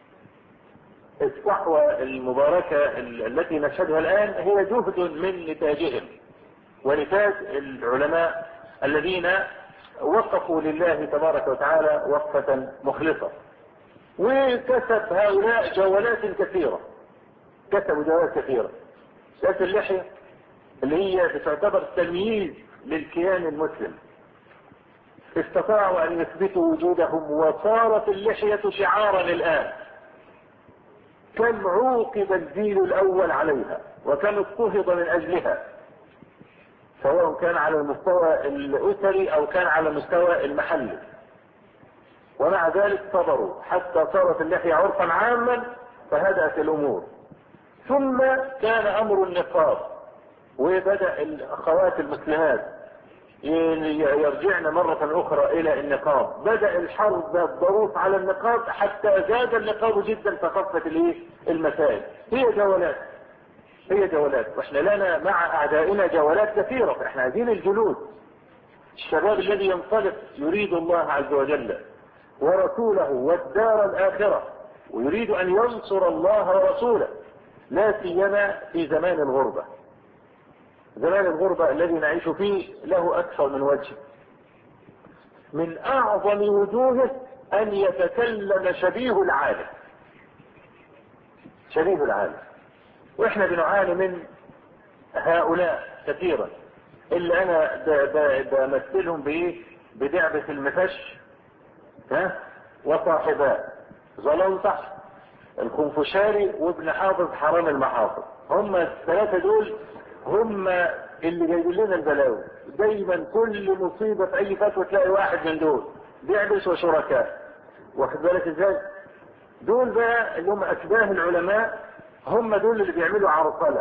الصحوة المباركة التي نشهدها الآن هي جهد من نتاجهم ونتاج العلماء الذين وقفوا لله تبارك وتعالى وقفة مخلصة. وكسب هؤلاء جولات كثيرة، كسبوا جولات كثيرة. سياسة اللحية اللي هي بتعتبر تمييز للكيان المسلم، استطاعوا ان يثبتوا وجودهم وصارت اللحية شعارا الان. كم عوقب الجيل الاول عليها وكم اضطهد من اجلها، سواء كان على المستوى الاسري او كان على المستوى المحلي، ومع ذلك صبروا حتى صارت اللحية عرفا عاما فهدأت الامور. ثم كان امر النقاب، وبدأ الاخوات المسلمات يرجعن مرة اخرى الى النقاب. بدأ الحرب الضروس على النقاب حتى زاد النقاب جدا فخفت المسائل. هي جولات، واحنا لنا مع اعدائنا جولات كثيرة، فاحنا عايزين الجلود. الشباب الذي ينطلق يريد الله عز وجل ورسوله والدار الاخرة، ويريد ان ينصر الله ورسوله، لا سيما في زمان الغربة. زمان الغربة الذي نعيش فيه له أكثر من وجه. من أعظم وجوهه أن يتكلم شبيه العالم، شبيه العالم. وإحنا بنعاني من هؤلاء كثيرا، اللي أنا بمثلهم بإيه؟ بدعبة المفش وصاحباه زلنطح الخنفشاري وابن حافظ حرام المحافظ. هم الثلاثة دول هم اللي جايبين لنا البلاوي. دايما كل مصيبة في اي فتوى تلاقي واحد من دول بيعبس وشركاء. واخد بالك ازاي؟ دول بقى اللي هم اشباه العلماء، هم دول اللي بيعملوا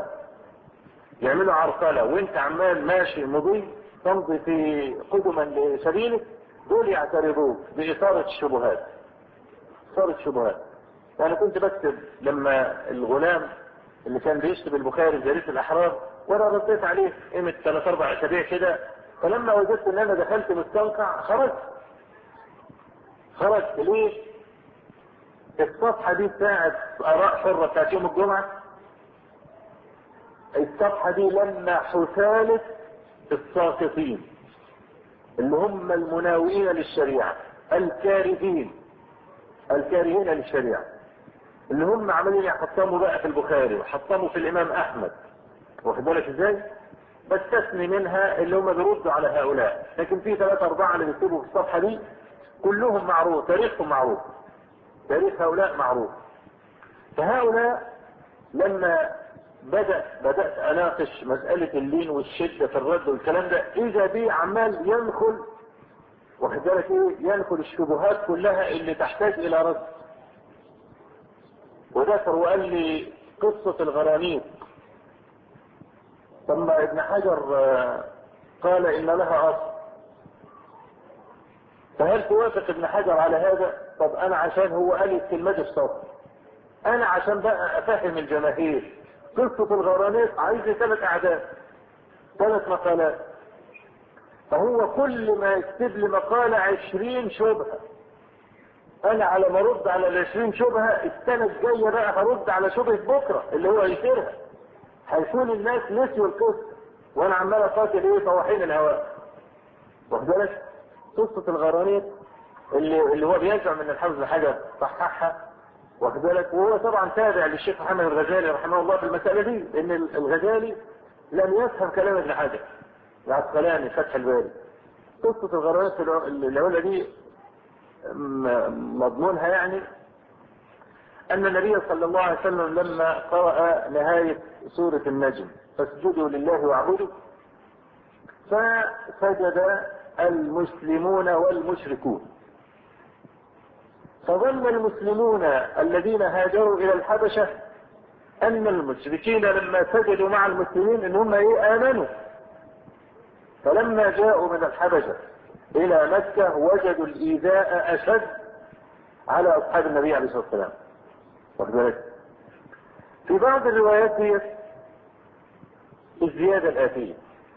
عرقلة، وانت عمال ماشي مضي تمضي في قدما لسبيلك، دول يعترضوك بإثارة الشبهات. وانا كنت بكتب لما الغلام اللي كان بيكتب البخاري جريدة الاحرار، وانا رديت عليه قيمة 3-4 اسابيع كده، فلما وجدت ان انا دخلت مستنقع خرجت ليه؟ الصفحة دي بتاعت اراء حرة بتاعت يوم الجمعة، الصفحة دي لما حثالة الساقطين اللي هم المناوئين للشريعة، الكارهين للشريعة، اللي هم عمالين يحطموا بقى في البخاري وحطموا في الامام احمد. واخد بالك ازاي؟ بستثني منها اللي هم بيردوا على هؤلاء، لكن في 3-4 اللي بيكتبوا في الصفحة دي كلهم معروف، تاريخهم معروف، تاريخ هؤلاء معروف. فهؤلاء لما بدأت اناقش مسألة اللين والشدة في الرد والكلام ده، اذا بي عمال ينخل، واخد بالك ايه؟ ينخل الشبهات كلها اللي تحتاج الى رد. وذكر وقال لي قصة الغرانيق. ثم ابن حجر قال ان لها اصل، فهل توافق ابن حجر على هذا؟ طب انا عشان هو قال الكلمة دي الصوت، انا عشان بقى افهم الجماهير قصة الغرانيق عايز 3 اعداد 3 مقالات، فهو كل ما يكتب لي مقالة 20 شبهة، انا على ما ارد على 20 شبهة السنة الجاية بقى هرد على شبهة بكرة اللي هو يثيرها، هيكون الناس نسيوا القصة وانا عمال اقاتل طواحين الهواء. واخد بالك؟ قصة الغرانيق اللي هو بيزعم ان الحافظ بن حجر صححها، واخد بالك؟ وهو طبعا تابع للشيخ محمد الغزالي رحمه الله في المسألة دي، لان الغزالي لم يفهم كلام ابن حجر العسقلاني فتح الباري. قصة الغرانيق العلة دي مضمونها يعني ان النبي صلى الله عليه وسلم لما قرأ نهاية سورة النجم فاسجدوا لله واعبدوا، فسجد المسلمون والمشركون، فظن المسلمون الذين هاجروا الى الحبشة ان المشركين لما سجدوا مع المسلمين ان هم امنوا، فلما جاءوا من الحبشة الى مكة وجدوا الايذاء اشد على اصحاب النبي عليه الصلاه والسلام. واخد بالك؟ في بعض الروايات هي الزياده الاتيه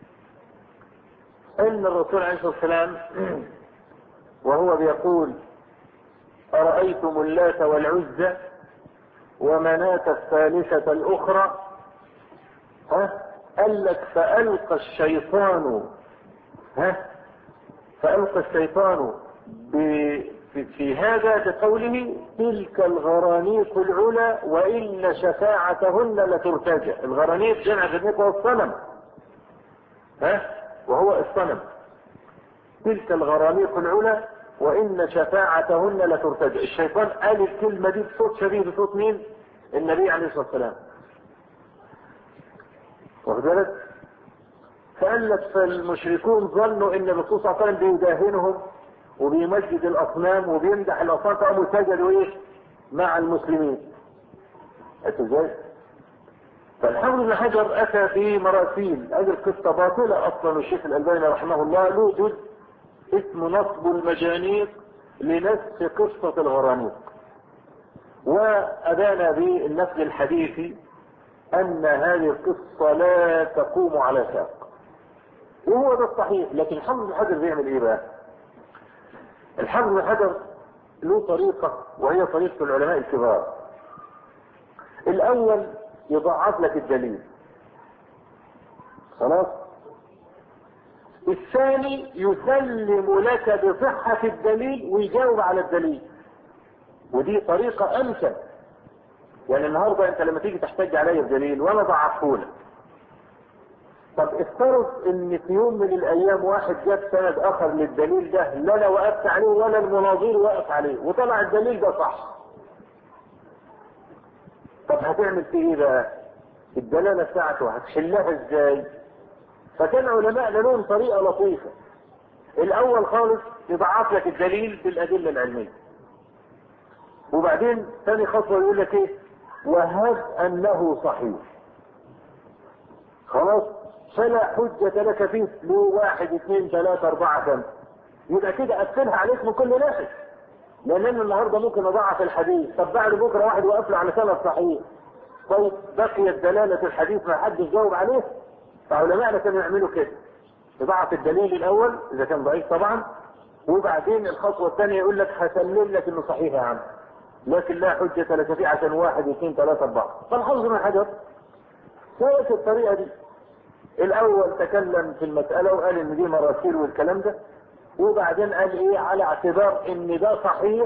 ان الرسول عليه الصلاه والسلام وهو بيقول ارايتم اللات والعزى ومناة الثالثة الأخرى، قال لك فألقى الشيطان في هذا بقوله تلك الغرانيق العلا وإن شفاعتهن لترتجى. الغرانيق جمع غرنيق وهو الصنم، وهو الصنم. تلك الغرانيق العلا وإن شفاعتهن لترتجى. الشيطان قال الكلمة دي بصوت شبيه بصوت مين؟ النبي عليه الصلاة والسلام. واخد بالك؟ فقال لك فالمشركون ظنوا ان الرسول صلى الله عليه وسلم بيداهنهم وبيمجد الاصنام وبيمدح الاصنام، فقاموا سجدوا ايه؟ مع المسلمين. ازاي؟ فالحافظ بن حجر اتى في مراسيل هذه القصه باطله اصلا، والشيخ الالباني رحمه الله له جزء اسمه نصب المجانيق لنسخ قصه الغرانيق، وأبان بالنقل الحديثي أن هذه القصة لا تقوم على ساق، وهو ده الصحيح. لكن الحافظ بن حجر بيعمل إيه بقى؟ الحافظ بن حجر له طريقة، وهي طريقة العلماء الكبار. الأول يضعف لك الدليل، خلاص. الثاني يسلم لك بصحة الدليل ويجاوب على الدليل، ودي طريقة أمثل. يعني النهاردة أنت لما تيجي تحتاج علي بدليل وأنا ضعفهولك، طب افترض إن في يوم من الأيام واحد جاب سند آخر للدليل ده لا أنا وقفت عليه ولا المناظر وقف عليه وطلع الدليل ده صح، طب هتعمل فيه إيه بقى؟ الدلالة بتاعته هتحلها إزاي؟ فكان علماء لهم طريقة لطيفة. الأول خالص يضعف لك الدليل بالأدلة العلمية، وبعدين ثاني خطوة يقول لك ايه؟ وهب انه صحيح. خلاص، فلا حجة لك فيه له 1 2 3 4 5. يبقى كده قفلها عليك من كل ناحية، لان النهارده ممكن اضعف الحديث، طب بعد بكره واحد وقف له على سند صحيح، طيب بقيت دلالة الحديث ما حدش جاوب عليه. فعلماءنا كانوا يعملوا كده، يضعف الدليل الاول اذا كان ضعيف طبعا، وبعدين الخطوة الثانية يقول لك هسلم لك انه صحيح يا عم، لكن لا حجة لك فيه عشان 1 2 3 4. فالحافظ بن حجر سوت الطريقة دي. الاول تكلم في المسألة وقال ان دي مراسيل والكلام ده، وبعدين قال ايه على اعتبار ان ده صحيح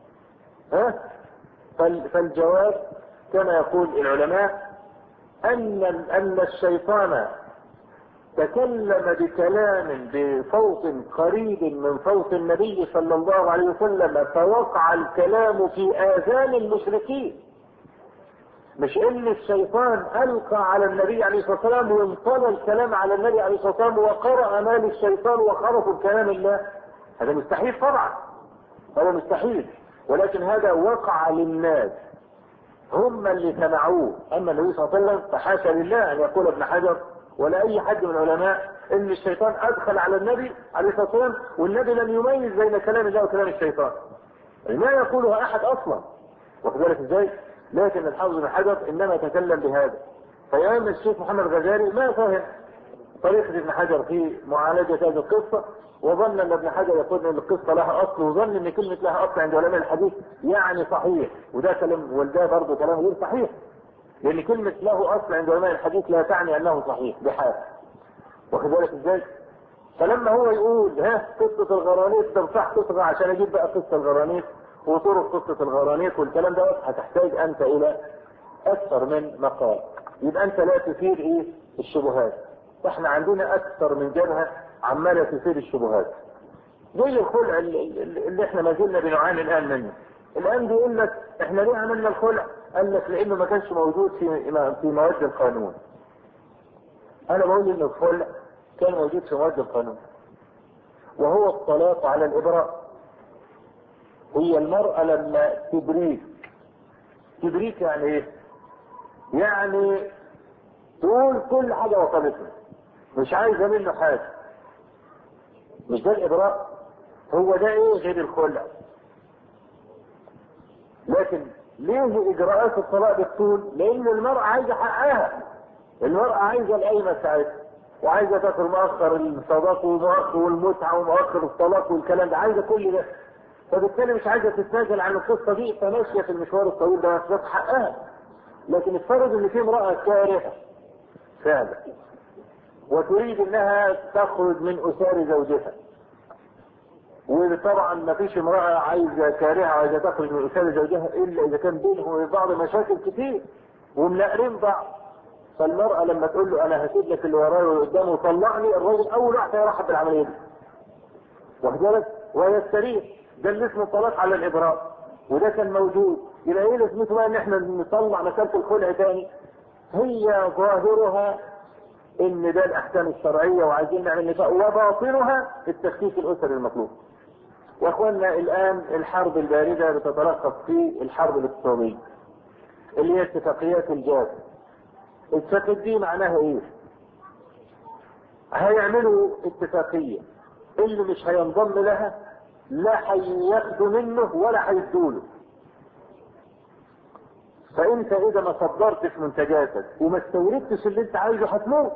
فالجواب كما يقول العلماء ان الشيطان تكلم بكلام بصوت قريب من صوت النبي صلى الله عليه وسلم، فوقع الكلام في آذان المشركين. مش ان الشيطان القى على النبي عليه الصلاه والسلام وانطلى الكلام على النبي عليه الصلاه والسلام وقرأ مال الشيطان وخرفوا الكلام الله، هذا مستحيل طبعا، هذا مستحيل. ولكن هذا وقع للناس هم اللي سمعوه. اما النبي صلى الله عليه وسلم فحاشا لله ان يقول ابن حجر ولا اي حد من العلماء ان الشيطان ادخل على النبي عليه الصلاه والسلام والنبي لم يميز بين كلام الله وكلام الشيطان، ما يقولها احد اصلا. واخد بالك ازاي؟ لكن الحافظ بن حجر انما تكلم بهذا. فيوم الشيخ محمد الغزالي ما فهم طريقه ابن حجر في معالجه هذه القصه، وظن ان ابن حجر يقول ان القصه لها اصل، وظن ان كلمه لها اصل عند علماء الحديث يعني صحيح، وده كلام، وده برضه كلام غير صحيح، لان كلمه له اصل عند علماء الحديث لا تعني انه صحيح بحال. واخد بالك ازاي؟ فلما هو يقول قصه الغرانيق ده صح تصغى عشان اجيب بقى قصه الغرانيق وطرق قصه الغرانيق والكلام ده، هتحتاج انت الى اكثر من مقال، يبقى انت لا تثير ايه؟ الشبهات. فاحنا عندنا اكثر من جبهه عماله تثير الشبهات، زي الخلع اللي احنا ما زلنا بنعاني الان منه. الان بيقول لك احنا ليه عملنا الخلع؟ قال لك لانه ما كانش موجود في مواد القانون. انا بقول ان الخلع كان موجود في مواد القانون، وهو الطلاق على الابراء. هي المرأة لما تبريك يعني ايه؟ يعني تقول كل حاجة وصلتنا، مش عايزة منه حاجة. مش ده الابراء؟ هو ده ايه غير الخلع؟ لكن ليه اجراءات الطلاق بتطول؟ لان المرأة عايزة حقها. المرأة عايزة القايمة بتاعتها، وعايزة تاكل مؤخر الصداق ومؤخر والمتعة ومؤخر الطلاق والكلام ده، عايزة كل ده. فبالتالي مش عايزة تتنازل عن القصة دي، فماشية في المشوار الطويل ده بس حقها. لكن افترض ان في امرأة كارهة فعلا وتريد انها تخرج من اسار زوجها، وطبعا ما فيش امرأة عايزة كارهة عايزة تخرج من اسار زوجها الا اذا كان بينهم وبين بعض مشاكل كتير ومناقرين بعض. فالمرأة لما تقول له انا هسيب لك اللي ورايا واللي قدامي وطلعني، الراجل اول واحد هيرحب بالعملية دي. واخد بالك؟ ويستريح. ده اللي اسمه الطلاق على الاجراء، وده كان موجود. يبقى ايه لازمته بقى ان احنا نطلع مسألة الخلع تاني؟ هي ظاهرها ان ده الاحكام الشرعية وعايزين نعمل نفاق، وباطنها التخفيف الاسري المطلوب. يا اخوانا الان الحرب الباردة بتتلخص في الحرب الاقتصادية اللي هي اتفاقيات الجاز. الاتفاقيات دي معناها ايه؟ هيعملوا اتفاقية اللي مش هينضم لها لا هياخدوا منه ولا هيدوله. فانت اذا ما صدرتش منتجاتك وما استوردتش اللي انت عايزه هتموت.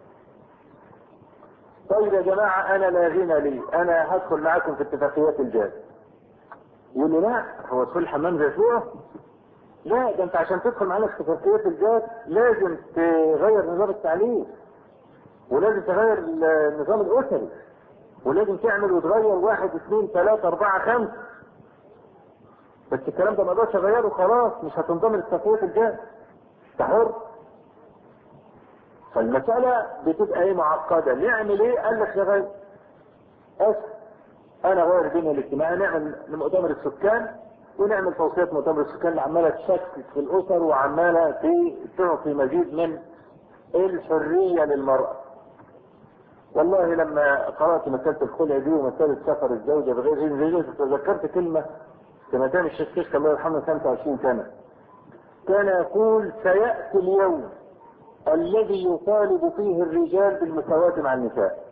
طيب يا جماعة انا لا غنى لي، انا هدخل معاكم في اتفاقيات الجاز. يقول لي لا، هو دخول الحمام زي فوق؟ لا، ده انت عشان تدخل معانا في اتفاقيات الجاز لازم تغير نظام التعليم، ولازم تغير النظام الاسري، ولازم تعمل وتغير 1 2 3 4 5. بس الكلام ده ما اقدرش اغيره، خلاص مش هتنضم لاتفاقيات الجاز، انت حر. فالمسألة بتبقى ايه؟ معقدة. نعمل ايه؟ قال لك يا غير انا غير بين الاجتماعي، نعمل مؤتمر السكان ونعمل توصيات مؤتمر السكان اللي عمالة تشكك في الاسر وعمالة تعطي مزيد من الحرية للمرأة. والله لما قرأت مسألة الخلع دي ومسألة سفر الزوجة بغير إذن تذكرت كلمة سمعتها من الشيخ كشك الله يرحمه 25 سنة. كان يقول سيأتي اليوم الذي يطالب فيه الرجال بالمساواة مع النساء.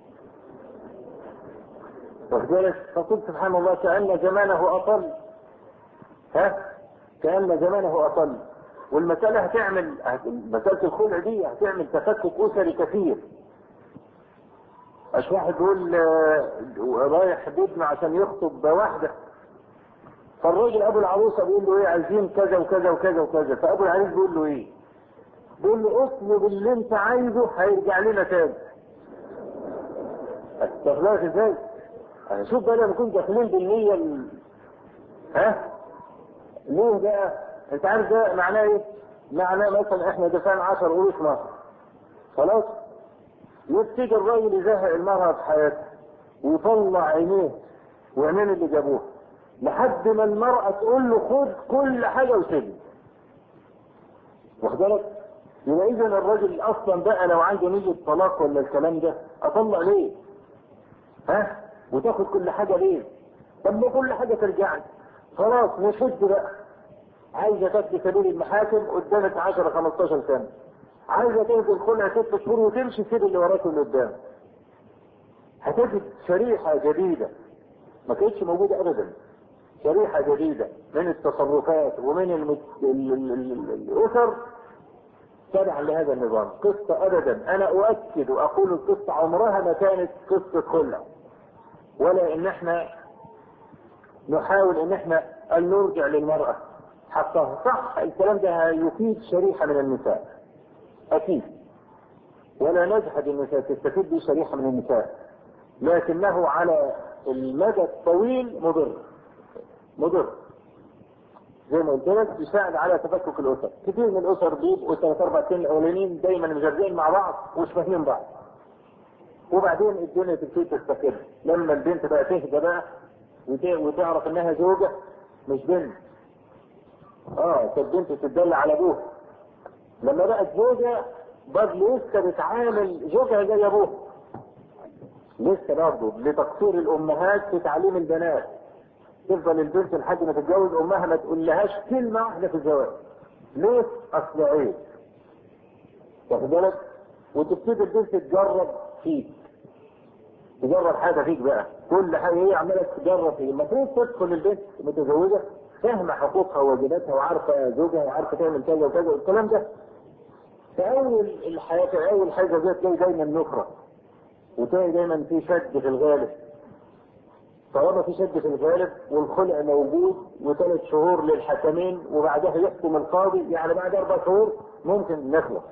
وذلك فقلت سبحان الله كأن زمانه أطل، كأن زمانه أطل. والمسألة هتعمل، مسألة الخلع دي هتعمل تفكك أسري كثير. مش واحد يقول رايح بيتنا عشان يخطب واحدة، فالراجل ابو العروسه بيقول له ايه؟ عايزين كذا وكذا وكذا وكذا. فابو العريس بيقول له ايه؟ بيقول له اطلب اللي انت عايزه هيرجع لنا تاني. استغلال ازاي؟ انا شوف بقى لما كنت داخلين بالنيه ليه بقى؟ انت عارف ده معناه ايه؟ معناه مثلا احنا دفعنا 10 قروش مصر، خلاص؟ يبتدي الراجل يزهق المرأة في حياته ويطلع عينيه وعينين اللي جابوها لحد ما المرأة تقول له خد كل حاجة وسيبني. واخد بالك؟ يبقى اذا الراجل اصلا بقى لو عنده نية طلاق ولا الكلام ده اطلق ليه؟ وتاخد كل حاجة ليه؟ طب ما كل حاجة ترجع لي. خلاص نشد بقى. عايزة تاخد سبيل المحاكم قدامك 10 15 سنة. عايزة تاخد الخلع 6 شهور وتمشي سيب اللي وراك واللي قدام. هتجد شريحة جديدة ما كانتش موجودة ابدا. شريحة جديدة من التصرفات ومن الأسر تبعا لهذا النظام. قصة أبدا أنا أؤكد وأقول القصة عمرها ما كانت قصة خلع، ولا إن احنا نحاول إن احنا أن نرجع للمرأة حقها. صح الكلام ده يفيد شريحة من النساء أكيد، ولا نجحد النساء تستفيد به شريحة من النساء، لكنه على المدى الطويل مضر زي ما قلت لك. يساعد على تفكك الاسر. كثير من الاسر بيبقوا 3 4 سنين الاولانيين دايما مجرزين مع بعض ومش فاهمين بعض، وبعدين الدنيا تبتدي تستقر لما البنت بقى تهدى بقى وتعرف انها زوجة مش بنت. البنت تتدلع على ابوها. لما بقت زوجة برضه لسه بتعامل زوجها زي ابوها، لسه برضه لتقصير الامهات في تعليم البنات. تفضل البنت لحد ما تتجوز امها ما تقول لهاش كلمه واحده في الزواج. ليه؟ اصل عيب. واخد بالك؟ وتبتدي البنت تجرب فيك، تجرب حاجه فيك بقى، كل حاجه هي عماله تجرب فيك. المفروض تدخل البنت متزوجه فاهمة حقوقها وواجباتها وعارفة زوجها وعارفة تعمل كذا وكذا والكلام ده. فأول الحياة في أول حاجة دي تلاقي دايما نفرة، وتلاقي دايما في شد في الغالب. طالما في شد في الغالب والخلع موجود و3 شهور للحكمين وبعدها يحكم القاضي، يعني بعد 4 شهور ممكن نخلص.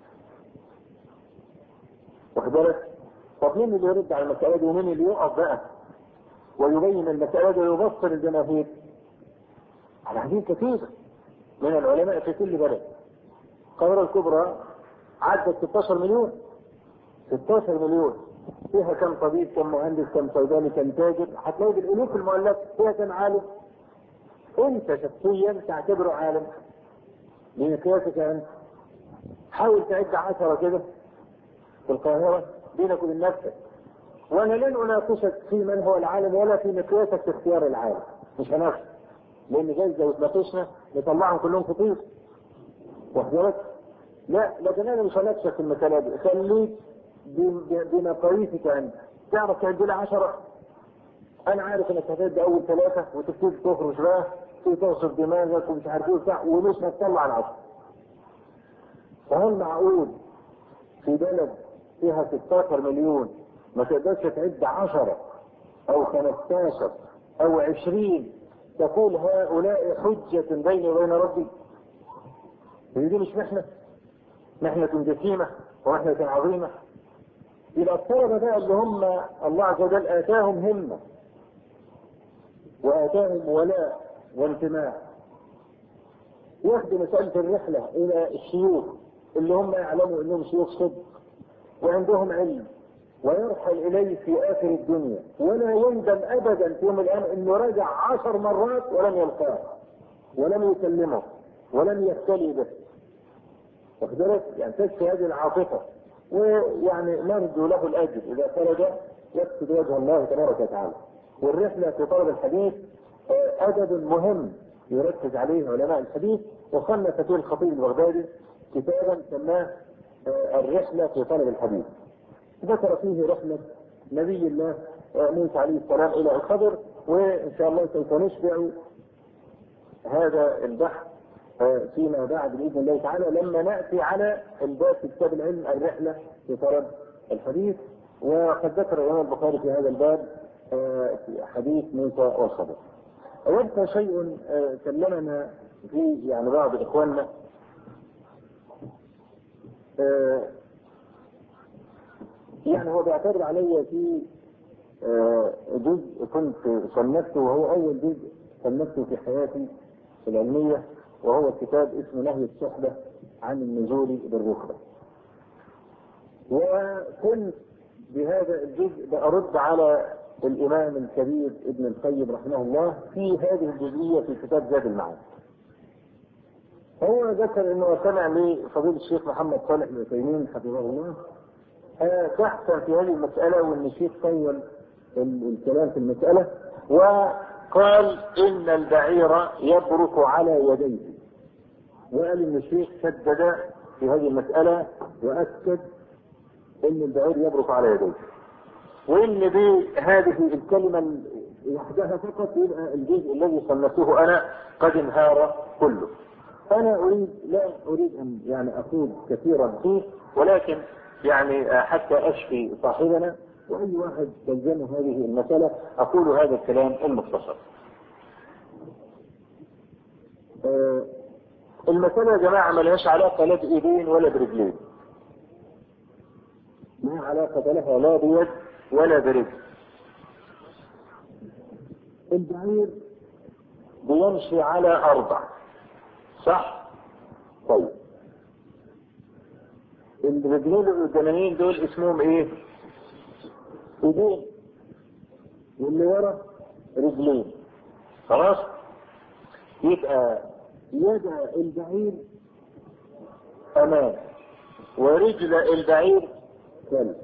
واخد بالك؟ طب مين اللي يرد على المسألة دي ومين اللي يقف بقى ويبين المسألة دي ويبصر الجماهير؟ على حديث كثير من العلماء في كل بلد. القاهرة الكبرى عدت 16 مليون. 16 مليون فيها كم طبيب، كم مهندس، كم صيدلي، كم تاجر، هتلاقي بالالوف المؤلفة. فيها كم عالم انت شخصيا تعتبره عالم بمقياسك انت. حاول تعد 10 كده في القاهرة بينك وبين نفسك، وانا لن اناقشك في من هو العالم ولا في مقياسك في اختيار العالم، مش هناقش، لان جايز لو اتناقشنا نطلعهم كلهم خطير. واخد بالك؟ لا، لكن انا مش هناقشك في المسألة دي. خليك بمقاييسك انت. تعرف تعد لي 10؟ انا عارف انك هتعد اول 3 وتبتدي تخرج بقى وتوصف دماغك ومش عارف ايه وبتاع ومش هتطلع ال10. فهل معقول في بلد فيها 16 مليون ما تقدرش تعد 10 او 15 او 20 تقول هؤلاء حجة بيني وبين ربي؟ دي مش محنة جسيمة ومحنة عظيمة. يبقى الطلبة بقى اللي هم الله عز وجل آتاهم همة وآتاهم ولاء وانتماء، ياخدوا مسألة الرحلة إلى الشيوخ اللي هم يعلموا إنهم شيوخ صدق وعندهم علم، ويرحل إليه في آخر الدنيا ولا يندم أبدا في يوم الأيام إنه رجع 10 مرات ولم يلقاه ولم يكلمه ولم يختلي به. واخد بالك؟ يعني تكفي هذه العاطفة، ويعني نرجو له الأجر إذا خرج يقصد وجه الله تبارك وتعالى. والرحلة في طلب الحديث أدب مهم يركز عليه علماء الحديث، وصنف فيه الخطيب البغدادي كتابا سماه الرحلة في طلب الحديث. ذكر فيه رحلة نبي الله موسى عليه السلام إلى الخضر، وإن شاء الله سوف نشبع هذا البحث فيما بعد بإذن الله تعالى لما نأتي على الباب في كتاب العلم الرحلة في طلب الحديث. وقد ذكر الإمام البخاري في هذا الباب حديث موسى والخضر. ويبقى شيء كلمنا فيه يعني بعض إخواننا يعني هو بيعترض علي في جزء كنت صنفته، وهو أول جزء صنفته في حياتي العلمية، وهو كتاب اسمه نهي الصحبة عن النزول بالركبة. وكنت بهذا الجزء بأرد على الإمام الكبير ابن القيم رحمه الله في هذه الجزئية في كتاب زاد المعاد. هو ذكر انه سمع لفضيلة الشيخ محمد صالح العثيمين حفظه الله بحثا في هذه المسألة، وان الشيخ طول الكلام في المسألة وقال ان البعير يبرك على يديه، وقال ان الشيخ شدد في هذه المسألة واكد ان البعير يبرك على يديه، وان بهذه الكلمة وحدها فقط يبقى الجزء الذي صنفته انا قد انهار كله. انا لا اريد ان يعني اخوض كثيرا فيه، ولكن يعني حتى اشفي صاحبنا واي واحد تلزمه هذه المسألة اقول هذا الكلام المختصر. المسألة يا جماعة ما لهاش علاقة لا بايدين ولا برجلين، ما علاقة لها لا بيد ولا برجل. البعير بيمشي على 4 صح؟ طيب الرجلين القدامانيين دول اسمهم ايه؟ ايدين، واللي ورا رجلين. خلاص؟ يبقى يد البعير امام ورجل البعير خلف.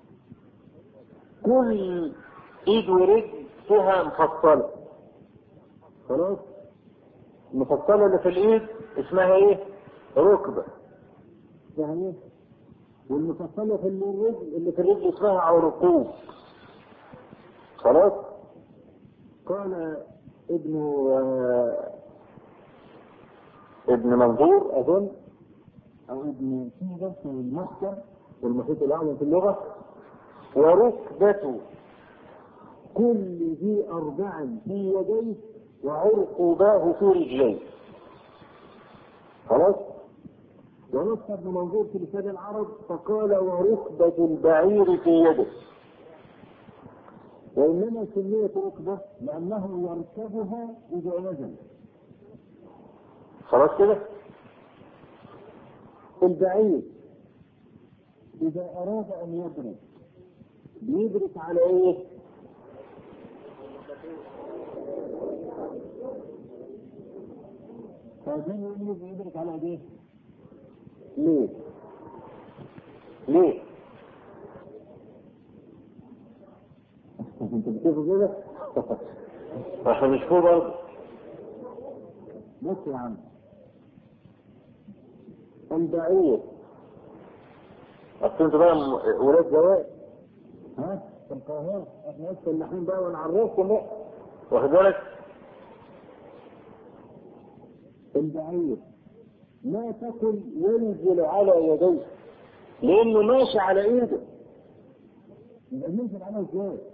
كل ايد ورجل فيها مفصلة. خلاص؟ المفصلة اللي في الايد اسمها ايه؟ ركبة. يعني والمفصلة في الرجل اللي في الرجل اسمها عرقوب. خلاص؟ قال ابن منظور اظن، او ابن سيدة في المحكم والمحيط الاعظم في اللغة. وركبة كل ذي اربع في يديه وعرقباه في رجليه. خلاص. ونص ابن منظور في لسان العرب فقال وركبة البعير في يده، وإنما سميت ركبة لأنه يركبها إذا نزل. خلاص كده. البعير إذا أراد أن يدرك بيدرك على إيه؟ فاجين يدرك على إيه؟ ليه؟ ليه؟ انت بتشوفوا كده؟ احنا مش فوق برضه. بص يا عم، البعير اصل انتوا بقى ولاد جواد ها في القاهرة، احنا لسه اللحين بقى ونعرفكم بقى، واخد بالك؟ البعير لا تكن ينزل على يديه لانه ماشي على ايده، يبقى ينزل على ازاي؟